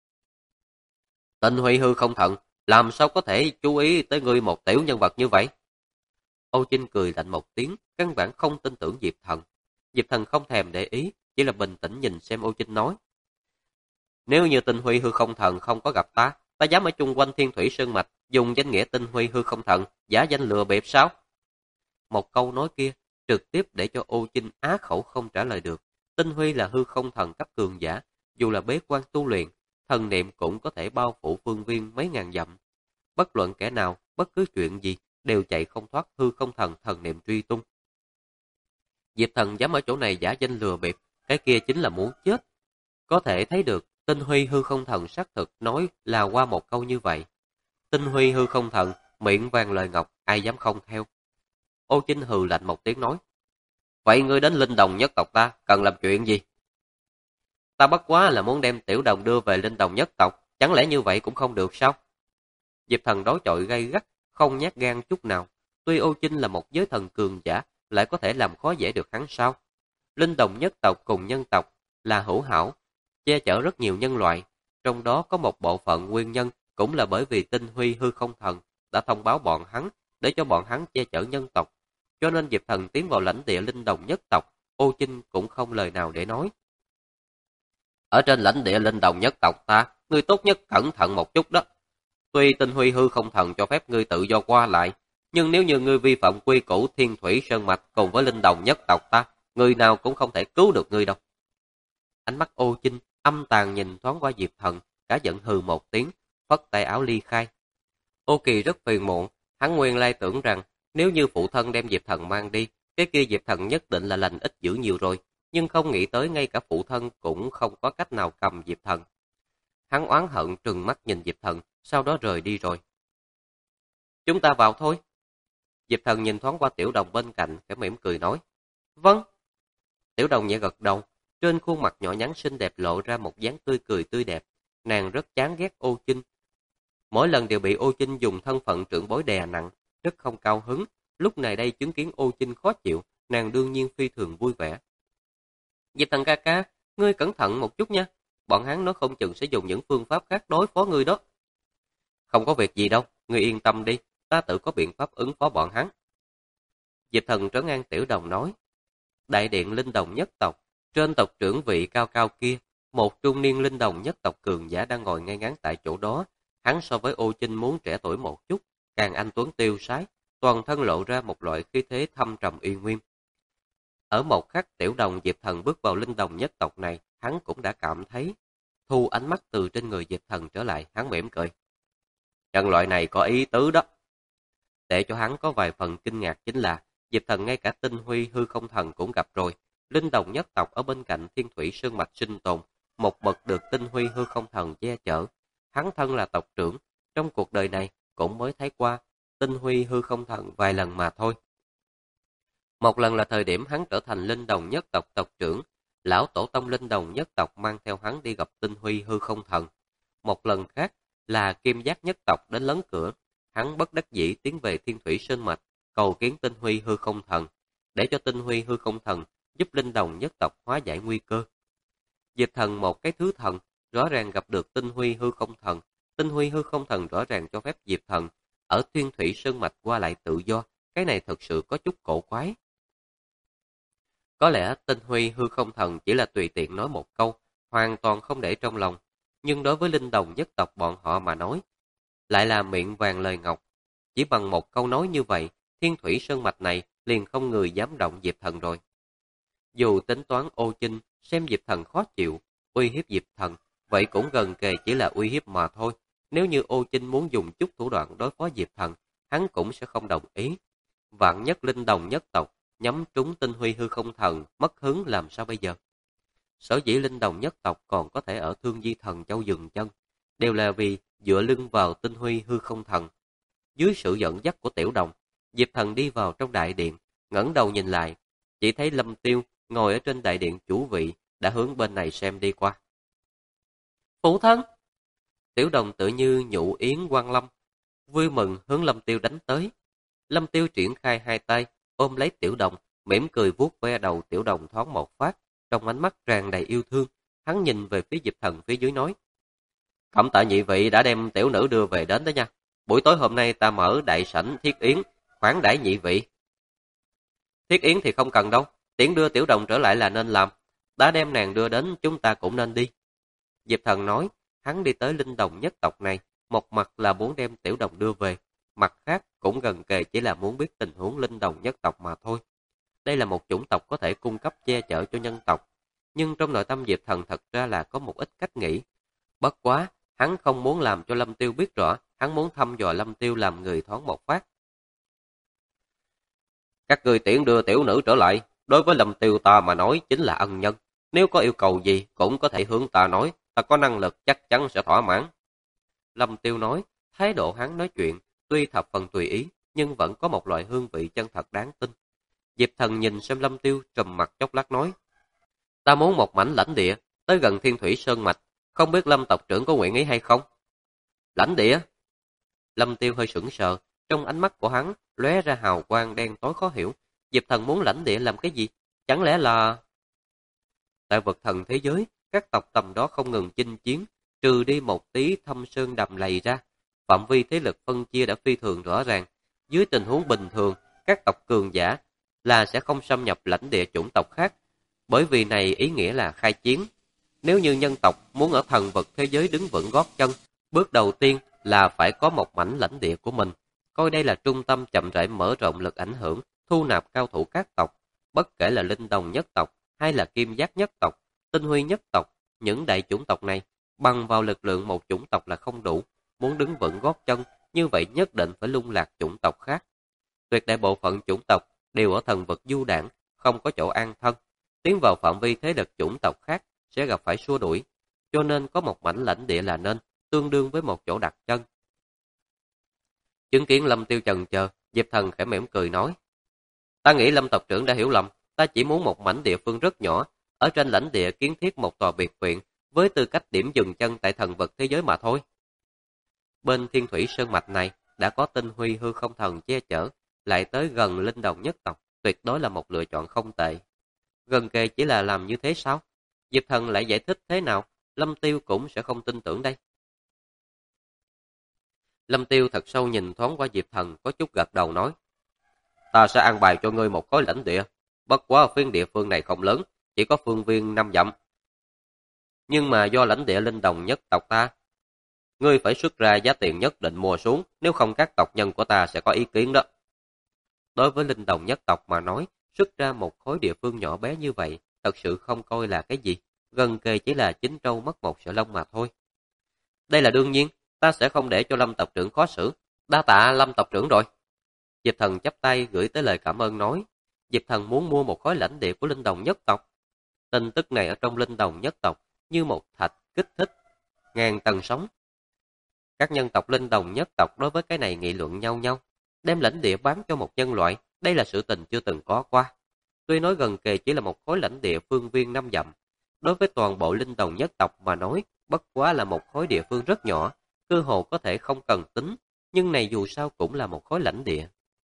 Tinh Huy hư không thần, làm sao có thể chú ý tới ngươi một tiểu nhân vật như vậy? Âu Chinh cười lạnh một tiếng, căn bản không tin tưởng Diệp Thần. Diệp Thần không thèm để ý, chỉ là bình tĩnh nhìn xem Âu Chinh nói. Nếu như Tinh Huy hư không thần không có gặp ta, ta dám ở chung quanh Thiên Thủy Sơn Mạch, dùng danh nghĩa Tinh Huy hư không thần, giả danh lừa bịp sao? Một câu nói kia, trực tiếp để cho Âu Chinh á khẩu không trả lời được. Tinh Huy là hư không thần cấp cường giả, dù là bế quan tu luyện, thần niệm cũng có thể bao phủ phương viên mấy ngàn dặm. Bất luận kẻ nào, bất cứ chuyện gì, đều chạy không thoát hư không thần thần niệm truy tung. Diệp Thần dám ở chỗ này giả danh lừa bịp, cái kia chính là muốn chết. Có thể thấy được, Tinh Huy hư không thần xác thực nói là qua một câu như vậy. Tinh Huy hư không thần, miệng vàng lời ngọc, ai dám không theo. Ô Chinh hừ lạnh một tiếng nói. Vậy ngươi đến linh đồng nhất tộc ta, cần làm chuyện gì? Ta bất quá là muốn đem Tiểu Đồng đưa về Linh Đồng nhất tộc, chẳng lẽ như vậy cũng không được sao? Diệp Thần đối chọi gay gắt, không nhát gan chút nào. Tuy Ô Chinh là một giới thần cường giả, lại có thể làm khó dễ được hắn sao? Linh Đồng nhất tộc cùng nhân tộc là hữu hảo, che chở rất nhiều nhân loại. Trong đó có một bộ phận nguyên nhân cũng là bởi vì Tinh Huy hư không thần đã thông báo bọn hắn để cho bọn hắn che chở nhân tộc. Cho nên Diệp Thần tiến vào lãnh địa Linh Đồng nhất tộc, Ô Chinh cũng không lời nào để nói. Ở trên lãnh địa Linh Đồng nhất tộc ta, ngươi tốt nhất cẩn thận một chút đó. Tuy Tinh Huy hư không thần cho phép ngươi tự do qua lại, nhưng nếu như ngươi vi phạm quy củ Thiên Thủy Sơn Mạch cùng với Linh Đồng nhất tộc ta, người nào cũng không thể cứu được ngươi đâu. Ánh mắt Ô Chinh âm tàn nhìn thoáng qua Diệp Thần, cả giận hừ một tiếng, phất tay áo ly khai. Ô Kỳ rất phiền muộn, hắn nguyên lai tưởng rằng nếu như phụ thân đem Diệp Thần mang đi, cái kia Diệp Thần nhất định là lành ít dữ nhiều rồi, nhưng không nghĩ tới ngay cả phụ thân cũng không có cách nào cầm Diệp Thần. Hắn oán hận trừng mắt nhìn Diệp Thần, sau đó rời đi rồi. Chúng ta vào thôi. Diệp Thần nhìn thoáng qua Tiểu Đồng bên cạnh, khẽ mỉm cười nói. Vâng. Tiểu Đồng nhẹ gật đầu, trên khuôn mặt nhỏ nhắn xinh đẹp lộ ra một dáng tươi cười tươi đẹp. Nàng rất chán ghét Ô Chinh. Mỗi lần đều bị Ô Chinh dùng thân phận trưởng bối đè nặng, rất không cao hứng. Lúc này đây chứng kiến Ô Chinh khó chịu, nàng đương nhiên phi thường vui vẻ. Diệp Thần ca ca, ngươi cẩn thận một chút nha. Bọn hắn nói không chừng sẽ dùng những phương pháp khác đối phó ngươi đó. Không có việc gì đâu, ngươi yên tâm đi, ta tự có biện pháp ứng phó bọn hắn. Diệp Thần trấn an Tiểu Đồng nói. Đại điện Linh Đồng nhất tộc, trên tộc trưởng vị cao cao kia, một trung niên Linh Đồng nhất tộc cường giả đang ngồi ngay ngắn tại chỗ đó. Hắn so với Ô Chinh muốn trẻ tuổi một chút, càng anh tuấn tiêu sái, toàn thân lộ ra một loại khí thế thâm trầm uy nghiêm. Ở một khắc Tiểu Đồng Diệp Thần bước vào Linh Đồng nhất tộc này, hắn cũng đã cảm thấy. Thu ánh mắt từ trên người Diệp Thần trở lại, hắn mỉm cười. Nhân loại này có ý tứ đó. Để cho hắn có vài phần kinh ngạc chính là Diệp Thần ngay cả Tinh Huy hư không thần cũng gặp rồi. Linh Đồng nhất tộc ở bên cạnh Thiên Thủy Sơn Mạch sinh tồn, một bậc được Tinh Huy hư không thần che chở. Hắn thân là tộc trưởng, trong cuộc đời này cũng mới thấy qua Tinh Huy hư không thần vài lần mà thôi. Một lần là thời điểm hắn trở thành Linh Đồng nhất tộc tộc trưởng, lão tổ tông Linh Đồng nhất tộc mang theo hắn đi gặp Tinh Huy hư không thần. Một lần khác là Kim Giác nhất tộc đến lớn cửa, hắn bất đắc dĩ tiến về Thiên Thủy Sơn Mạch, cầu kiến Tinh Huy hư không thần, để cho Tinh Huy hư không thần giúp Linh Đồng nhất tộc hóa giải nguy cơ. Diệp Thần một cái thứ thần, rõ ràng gặp được Tinh Huy hư không thần. Tinh Huy hư không thần rõ ràng cho phép Diệp Thần ở Thiên Thủy Sơn Mạch qua lại tự do, cái này thật sự có chút cổ quái. Có lẽ Tinh Huy hư không thần chỉ là tùy tiện nói một câu, hoàn toàn không để trong lòng, nhưng đối với Linh Đồng nhất tộc bọn họ mà nói, lại là miệng vàng lời ngọc. Chỉ bằng một câu nói như vậy, Thiên Thủy Sơn Mạch này liền không người dám động Diệp Thần rồi. Dù tính toán Ô Chinh xem Diệp Thần khó chịu, uy hiếp Diệp Thần, vậy cũng gần kề chỉ là uy hiếp mà thôi. Nếu như Ô Chinh muốn dùng chút thủ đoạn đối phó Diệp Thần, hắn cũng sẽ không đồng ý. Vạn nhất Linh Đồng nhất tộc nhắm trúng Tinh Huy hư không thần, mất hứng làm sao bây giờ? Sở dĩ Linh Đồng nhất tộc còn có thể ở Thương Di Thần Châu dừng chân, đều là vì dựa lưng vào Tinh Huy hư không thần. Dưới sự dẫn dắt của Tiểu Đồng, Diệp Thần đi vào trong đại điện, ngẩng đầu nhìn lại, chỉ thấy Lâm Tiêu ngồi ở trên đại điện chủ vị, đã hướng bên này xem đi qua. Phụ thân! Tiểu Đồng tự như nhũ yến Quan Lâm, vui mừng hướng Lâm Tiêu đánh tới. Lâm Tiêu triển khai hai tay, ôm lấy Tiểu Đồng, mỉm cười vuốt ve đầu Tiểu Đồng thoáng một phát, trong ánh mắt tràn đầy yêu thương, hắn nhìn về phía Diệp Thần phía dưới nói. Cảm tạ nhị vị đã đem tiểu nữ đưa về đến đó nha. Buổi tối hôm nay ta mở đại sảnh thiết yến, khoản đãi nhị vị. Thiết yến thì không cần đâu, tiễn đưa Tiểu Đồng trở lại là nên làm. Đã đem nàng đưa đến chúng ta cũng nên đi. Diệp Thần nói, hắn đi tới Linh Đồng nhất tộc này, một mặt là muốn đem Tiểu Đồng đưa về, mặt khác cũng gần kề chỉ là muốn biết tình huống Linh Đồng nhất tộc mà thôi. Đây là một chủng tộc có thể cung cấp che chở cho nhân tộc, nhưng trong nội tâm Diệp Thần thật ra là có một ít cách nghĩ. Bất quá, hắn không muốn làm cho Lâm Tiêu biết rõ, hắn muốn thăm dò Lâm Tiêu làm người thoáng một phát. Các ngươi tiễn đưa tiểu nữ trở lại, đối với Lâm Tiêu ta mà nói chính là ân nhân. Nếu có yêu cầu gì cũng có thể hướng ta nói, ta có năng lực chắc chắn sẽ thỏa mãn. Lâm Tiêu nói, thái độ hắn nói chuyện, tuy thập phần tùy ý, nhưng vẫn có một loại hương vị chân thật đáng tin. Diệp Thần nhìn xem Lâm Tiêu trầm mặt chốc lát nói, ta muốn một mảnh lãnh địa, tới gần Thiên Thủy Sơn Mạch, không biết Lâm tộc trưởng có nguyện ý hay không? Lãnh địa? Lâm Tiêu hơi sững sờ, trong ánh mắt của hắn lóe ra hào quang đen tối khó hiểu. Diệp Thần muốn lãnh địa làm cái gì? Chẳng lẽ là... Tại vực thần thế giới, các tộc tầm đó không ngừng chinh chiến, trừ đi một tí thâm sơn đầm lầy ra. Phạm vi thế lực phân chia đã phi thường rõ ràng. Dưới tình huống bình thường, các tộc cường giả là sẽ không xâm nhập lãnh địa chủng tộc khác, bởi vì này ý nghĩa là khai chiến. Nếu như nhân tộc muốn ở thần vực thế giới đứng vững gót chân, bước đầu tiên là phải có một mảnh lãnh địa của mình, coi đây là trung tâm chậm rãi mở rộng lực ảnh hưởng, thu nạp cao thủ các tộc, bất kể là linh đồng nhất tộc hay là kim giác nhất tộc, tinh huy nhất tộc, những đại chủng tộc này bằng vào lực lượng một chủng tộc là không đủ, muốn đứng vững gót chân, như vậy nhất định phải lung lạc chủng tộc khác. Tuyệt đại bộ phận chủng tộc đều ở thần vực du đảng, không có chỗ an thân, tiến vào phạm vi thế lực chủng tộc khác sẽ gặp phải xua đuổi, cho nên có một mảnh lãnh địa là nên, tương đương với một chỗ đặt chân. Chứng kiến Lâm Tiêu chần chờ, Diệp Thần khẽ mỉm cười nói, ta nghĩ Lâm tộc trưởng đã hiểu lầm, ta chỉ muốn một mảnh địa phương rất nhỏ, ở trên lãnh địa kiến thiết một tòa biệt viện, với tư cách điểm dừng chân tại thần vực thế giới mà thôi. Bên Thiên Thủy Sơn Mạch này đã có tinh huy hư không thần che chở, lại tới gần linh đồng nhất tộc, tuyệt đối là một lựa chọn không tệ. Gần kề chỉ là làm như thế sao? Diệp Thần lại giải thích thế nào, Lâm Tiêu cũng sẽ không tin tưởng đây. Lâm Tiêu thật sâu nhìn thoáng qua Diệp Thần, có chút gật đầu nói, ta sẽ an bài cho ngươi một khối lãnh địa, bất quá phiến địa phương này không lớn, chỉ có phương viên 5 dặm. Nhưng mà do lãnh địa linh đồng nhất tộc ta, ngươi phải xuất ra giá tiền nhất định mua xuống, nếu không các tộc nhân của ta sẽ có ý kiến đó. Đối với linh đồng nhất tộc mà nói, xuất ra một khối địa phương nhỏ bé như vậy, thật sự không coi là cái gì, gần kề chỉ là chín trâu mất một sợi lông mà thôi. Đây là đương nhiên, ta sẽ không để cho Lâm tộc trưởng khó xử, đa tạ Lâm tộc trưởng rồi. Diệp Thần chắp tay gửi tới lời cảm ơn nói, Diệp Thần muốn mua một khối lãnh địa của linh đồng nhất tộc. Tin tức này ở trong linh đồng nhất tộc như một thạch kích thích ngàn tầng sóng. Các nhân tộc linh đồng nhất tộc đối với cái này nghị luận nhau nhau, đem lãnh địa bán cho một nhân loại, đây là sự tình chưa từng có qua. Tuy nói gần kề chỉ là một khối lãnh địa phương viên 5 dặm, đối với toàn bộ linh đồng nhất tộc mà nói, bất quá là một khối địa phương rất nhỏ, cơ hồ có thể không cần tính, nhưng này dù sao cũng là một khối lãnh địa.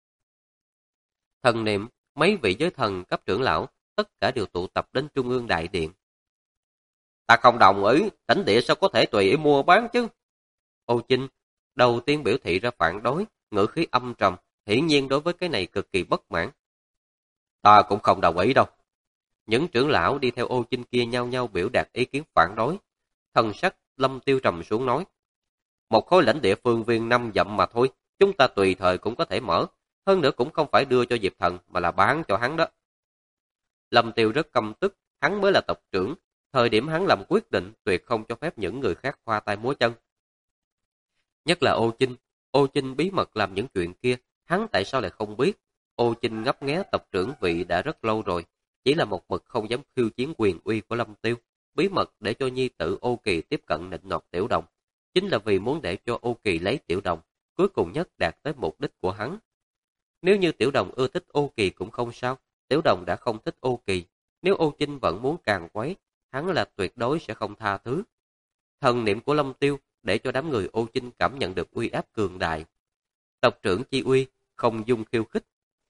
Thần niệm, mấy vị giới thần cấp trưởng lão, tất cả đều tụ tập đến Trung ương Đại Điện. Ta không đồng ý, lãnh địa sao có thể tùy ý mua bán chứ? Ô Chinh đầu tiên biểu thị ra phản đối, ngữ khí âm trầm, hiển nhiên đối với cái này cực kỳ bất mãn. Ta cũng không đồng ý đâu. Những trưởng lão đi theo Ô Chinh kia nhau nhau biểu đạt ý kiến phản đối. Thần sắc Lâm Tiêu trầm xuống nói, một khối lãnh địa phương viên 5 dặm mà thôi, chúng ta tùy thời cũng có thể mở, hơn nữa cũng không phải đưa cho Diệp Thần mà là bán cho hắn đó. Lâm Tiêu rất căm tức, hắn mới là tộc trưởng, thời điểm hắn làm quyết định tuyệt không cho phép những người khác khoa tay múa chân. Nhất là Ô Chinh bí mật làm những chuyện kia, hắn tại sao lại không biết? Ô Chinh ngấp nghé tộc trưởng vị đã rất lâu rồi, chỉ là một mực không dám khiêu chiến quyền uy của Lâm Tiêu, bí mật để cho nhi tử Ô Kỳ tiếp cận nịnh nọt Tiểu Đồng, chính là vì muốn để cho Ô Kỳ lấy Tiểu Đồng, cuối cùng nhất đạt tới mục đích của hắn. Nếu như Tiểu Đồng ưa thích Ô Kỳ cũng không sao, Tiểu Đồng đã không thích Ô Kỳ, nếu Ô Chinh vẫn muốn càng quấy, hắn là tuyệt đối sẽ không tha thứ. Thần niệm của Lâm Tiêu để cho đám người Ô Chinh cảm nhận được uy áp cường đại. Tộc trưởng chi uy, không dung khiêu khích.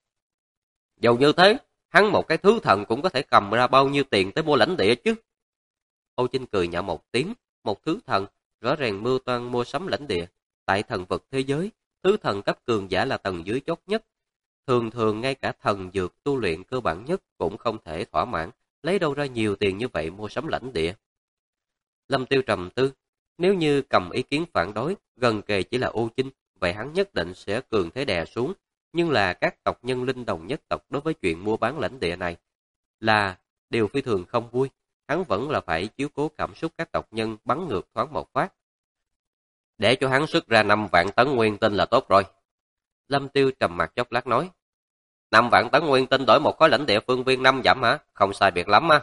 Dầu như thế, hắn một cái thứ thần cũng có thể cầm ra bao nhiêu tiền tới mua lãnh địa chứ. Ô Chinh cười nhạo một tiếng, một thứ thần, rõ ràng mưu toan mua sắm lãnh địa. Tại thần vực thế giới, thứ thần cấp cường giả là tầng dưới chót nhất. Thường thường ngay cả thần dược tu luyện cơ bản nhất cũng không thể thỏa mãn, lấy đâu ra nhiều tiền như vậy mua sắm lãnh địa. Lâm Tiêu trầm tư, nếu như cầm ý kiến phản đối, gần kề chỉ là Ô Chinh, vậy hắn nhất định sẽ cường thế đè xuống. Nhưng là các tộc nhân linh đồng nhất tộc đối với chuyện mua bán lãnh địa này là điều phi thường không vui. Hắn vẫn là phải chiếu cố cảm xúc các tộc nhân bắn ngược thoáng một phát. Để cho hắn xuất ra 5 vạn tấn nguyên tinh là tốt rồi. Lâm Tiêu trầm mặt chốc lát nói. 5 vạn tấn nguyên tinh đổi một khối lãnh địa phương viên 5 dặm hả? Không sai biệt lắm á.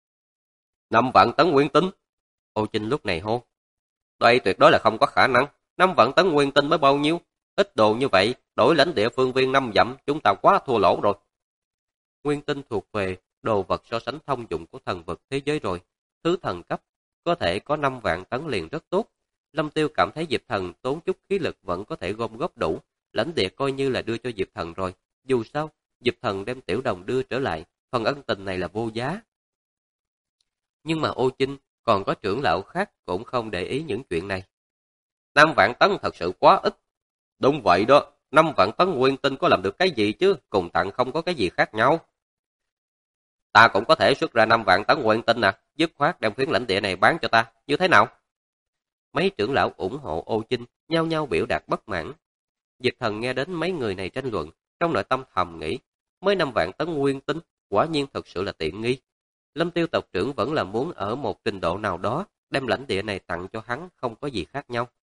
5 vạn tấn nguyên tinh? Ô Chinh lúc này hô. Đây tuyệt đối là không có khả năng. 5 vạn tấn nguyên tinh mới bao nhiêu? Ít đồ như vậy, đổi lãnh địa phương viên 5 dặm, chúng ta quá thua lỗ rồi. Nguyên tinh thuộc về đồ vật so sánh thông dụng của thần vực thế giới rồi. thứ thần cấp, có thể có 5 vạn tấn liền rất tốt. Lâm Tiêu cảm thấy Diệp Thần tốn chút khí lực vẫn có thể gom góp đủ, lãnh địa coi như là đưa cho Diệp Thần rồi. Dù sao, Diệp Thần đem Tiểu Đồng đưa trở lại, phần ân tình này là vô giá. Nhưng mà Ô Chinh còn có trưởng lão khác cũng không để ý những chuyện này. 5 vạn tấn thật sự quá ít. Đúng vậy đó, 5 vạn tấn nguyên tinh có làm được cái gì chứ, cùng tặng không có cái gì khác nhau. Ta cũng có thể xuất ra 5 vạn tấn nguyên tinh nè, dứt khoát đem phiến lãnh địa này bán cho ta, như thế nào? Mấy trưởng lão ủng hộ Ô Chinh, nhao nhao biểu đạt bất mãn. Diệp Thần nghe đến mấy người này tranh luận, trong nội tâm thầm nghĩ, mới 5 vạn tấn nguyên tinh, quả nhiên thật sự là tiện nghi. Lâm Tiêu tộc trưởng vẫn là muốn ở một trình độ nào đó, đem lãnh địa này tặng cho hắn không có gì khác nhau.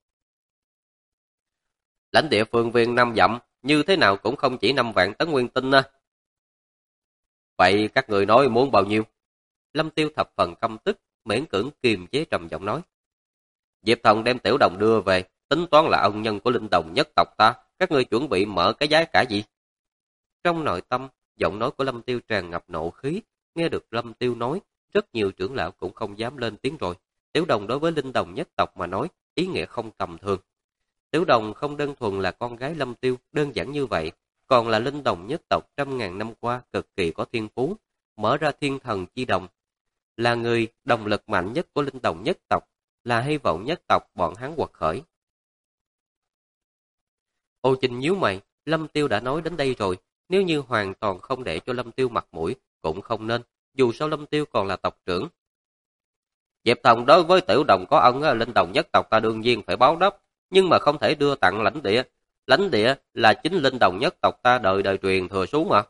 Lãnh địa phương viên 5 dặm, như thế nào cũng không chỉ 5 vạn tấn nguyên tinh à. Vậy các người nói muốn bao nhiêu? Lâm Tiêu thập phần căm tức, miễn cưỡng kiềm chế trầm giọng nói. Diệp Thần đem Tiểu Đồng đưa về, tính toán là ân nhân của linh đồng nhất tộc ta, các ngươi chuẩn bị mở cái giá cả gì? Trong nội tâm, giọng nói của Lâm Tiêu tràn ngập nộ khí, nghe được Lâm Tiêu nói, rất nhiều trưởng lão cũng không dám lên tiếng rồi. Tiểu Đồng đối với linh đồng nhất tộc mà nói, ý nghĩa không tầm thường. Tiểu Đồng không đơn thuần là con gái Lâm Tiêu, đơn giản như vậy, còn là linh đồng nhất tộc trăm ngàn năm qua cực kỳ có thiên phú, mở ra thiên thần chi đồng, là người động lực mạnh nhất của linh đồng nhất tộc, là hy vọng nhất tộc bọn hắn quật khởi. Ô Chinh nhíu mày, Lâm Tiêu đã nói đến đây rồi, nếu như hoàn toàn không để cho Lâm Tiêu mặt mũi, cũng không nên, dù sao Lâm Tiêu còn là tộc trưởng. Diệp Thần đối với Tiểu Đồng có ân, linh đồng nhất tộc ta đương nhiên phải báo đáp, nhưng mà không thể đưa tặng lãnh địa. Lãnh địa là chính linh đồng nhất tộc ta đời đời truyền thừa xuống mà.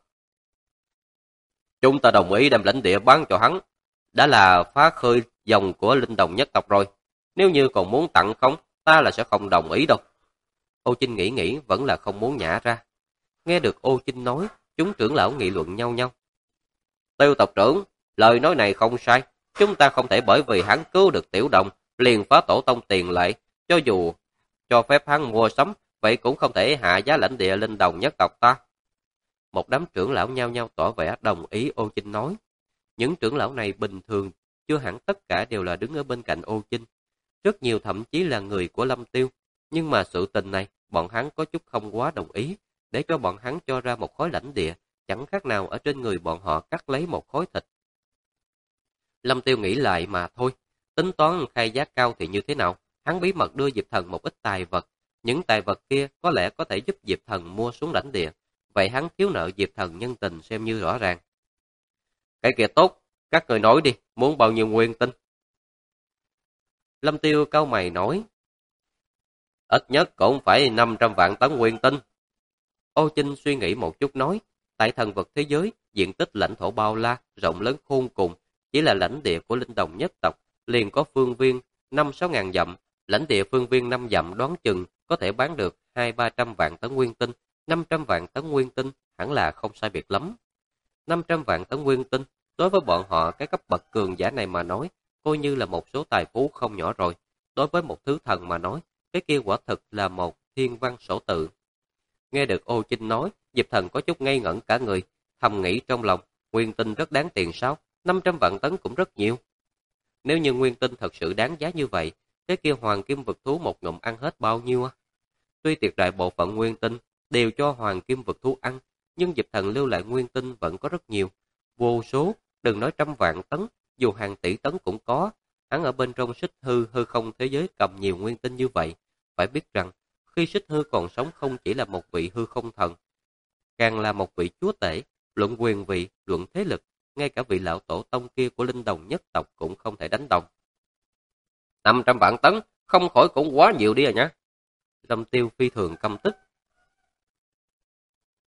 Chúng ta đồng ý đem lãnh địa bán cho hắn, đã là phá khơi dòng của linh đồng nhất tộc rồi. Nếu như còn muốn tặng không, ta là sẽ không đồng ý đâu. Ô Chinh nghĩ vẫn là không muốn nhả ra. Nghe được Ô Chinh nói, chúng trưởng lão nghị luận nhau nhau. Tiêu tộc trưởng, lời nói này không sai. Chúng ta không thể bởi vì hắn cứu được Tiểu Đồng, liền phá tổ tông tiền lệ. Cho dù cho phép hắn mua sắm, vậy cũng không thể hạ giá lãnh địa linh đồng nhất tộc ta. Một đám trưởng lão nhao nhao tỏ vẻ đồng ý Ô Chinh nói. Những trưởng lão này bình thường, chưa hẳn tất cả đều là đứng ở bên cạnh Ô Chinh. Rất nhiều thậm chí là người của Lâm Tiêu. Nhưng mà sự tình này, bọn hắn có chút không quá đồng ý, để cho bọn hắn cho ra một khối lãnh địa, chẳng khác nào ở trên người bọn họ cắt lấy một khối thịt. Lâm Tiêu nghĩ lại mà thôi, tính toán khai giá cao thì như thế nào, hắn bí mật đưa Diệp Thần một ít tài vật, những tài vật kia có lẽ có thể giúp Diệp Thần mua xuống lãnh địa, vậy hắn thiếu nợ Diệp Thần nhân tình xem như rõ ràng. Cái kia tốt, các người nói đi, muốn bao nhiêu nguyên tinh? Lâm Tiêu cau mày nói, ít nhất cũng phải 500 vạn tấn nguyên tinh. Ô Chinh suy nghĩ một chút nói, tại thần vật thế giới, diện tích lãnh thổ bao la, rộng lớn khôn cùng, chỉ là lãnh địa của linh đồng nhất tộc, liền có phương viên 5-6 ngàn dặm, lãnh địa phương viên 5 dặm đoán chừng có thể bán được 200-300 vạn tấn nguyên tinh, 500 vạn tấn nguyên tinh hẳn là không sai biệt lắm. 500 vạn tấn nguyên tinh, đối với bọn họ cái cấp bậc cường giả này mà nói, coi như là một số tài phú không nhỏ rồi. Đối với một thứ thần mà nói, cái kia quả thực là một thiên văn sổ tự. Nghe được Ô Chinh nói, Diệp Thần có chút ngây ngẩn cả người, thầm nghĩ trong lòng, nguyên tinh rất đáng tiền sao? 500 vạn tấn cũng rất nhiều. Nếu như nguyên tinh thật sự đáng giá như vậy, cái kia hoàng kim vực thú một ngụm ăn hết bao nhiêu à? Tuy tuyệt đại bộ phận nguyên tinh đều cho hoàng kim vực thú ăn, nhưng Diệp Thần lưu lại nguyên tinh vẫn có rất nhiều. Vô số, đừng nói trăm vạn tấn, dù hàng tỷ tấn cũng có. Hắn ở bên trong xích hư hư không thế giới cầm nhiều nguyên tinh như vậy. Phải biết rằng, khi xích hư còn sống không chỉ là một vị hư không thần, càng là một vị chúa tể, luận quyền vị, luận thế lực, ngay cả vị lão tổ tông kia của linh đồng nhất tộc cũng không thể đánh đồng. 500 vạn tấn, không khỏi cũng quá nhiều đi à nhá. Lâm Tiêu phi thường căm tức,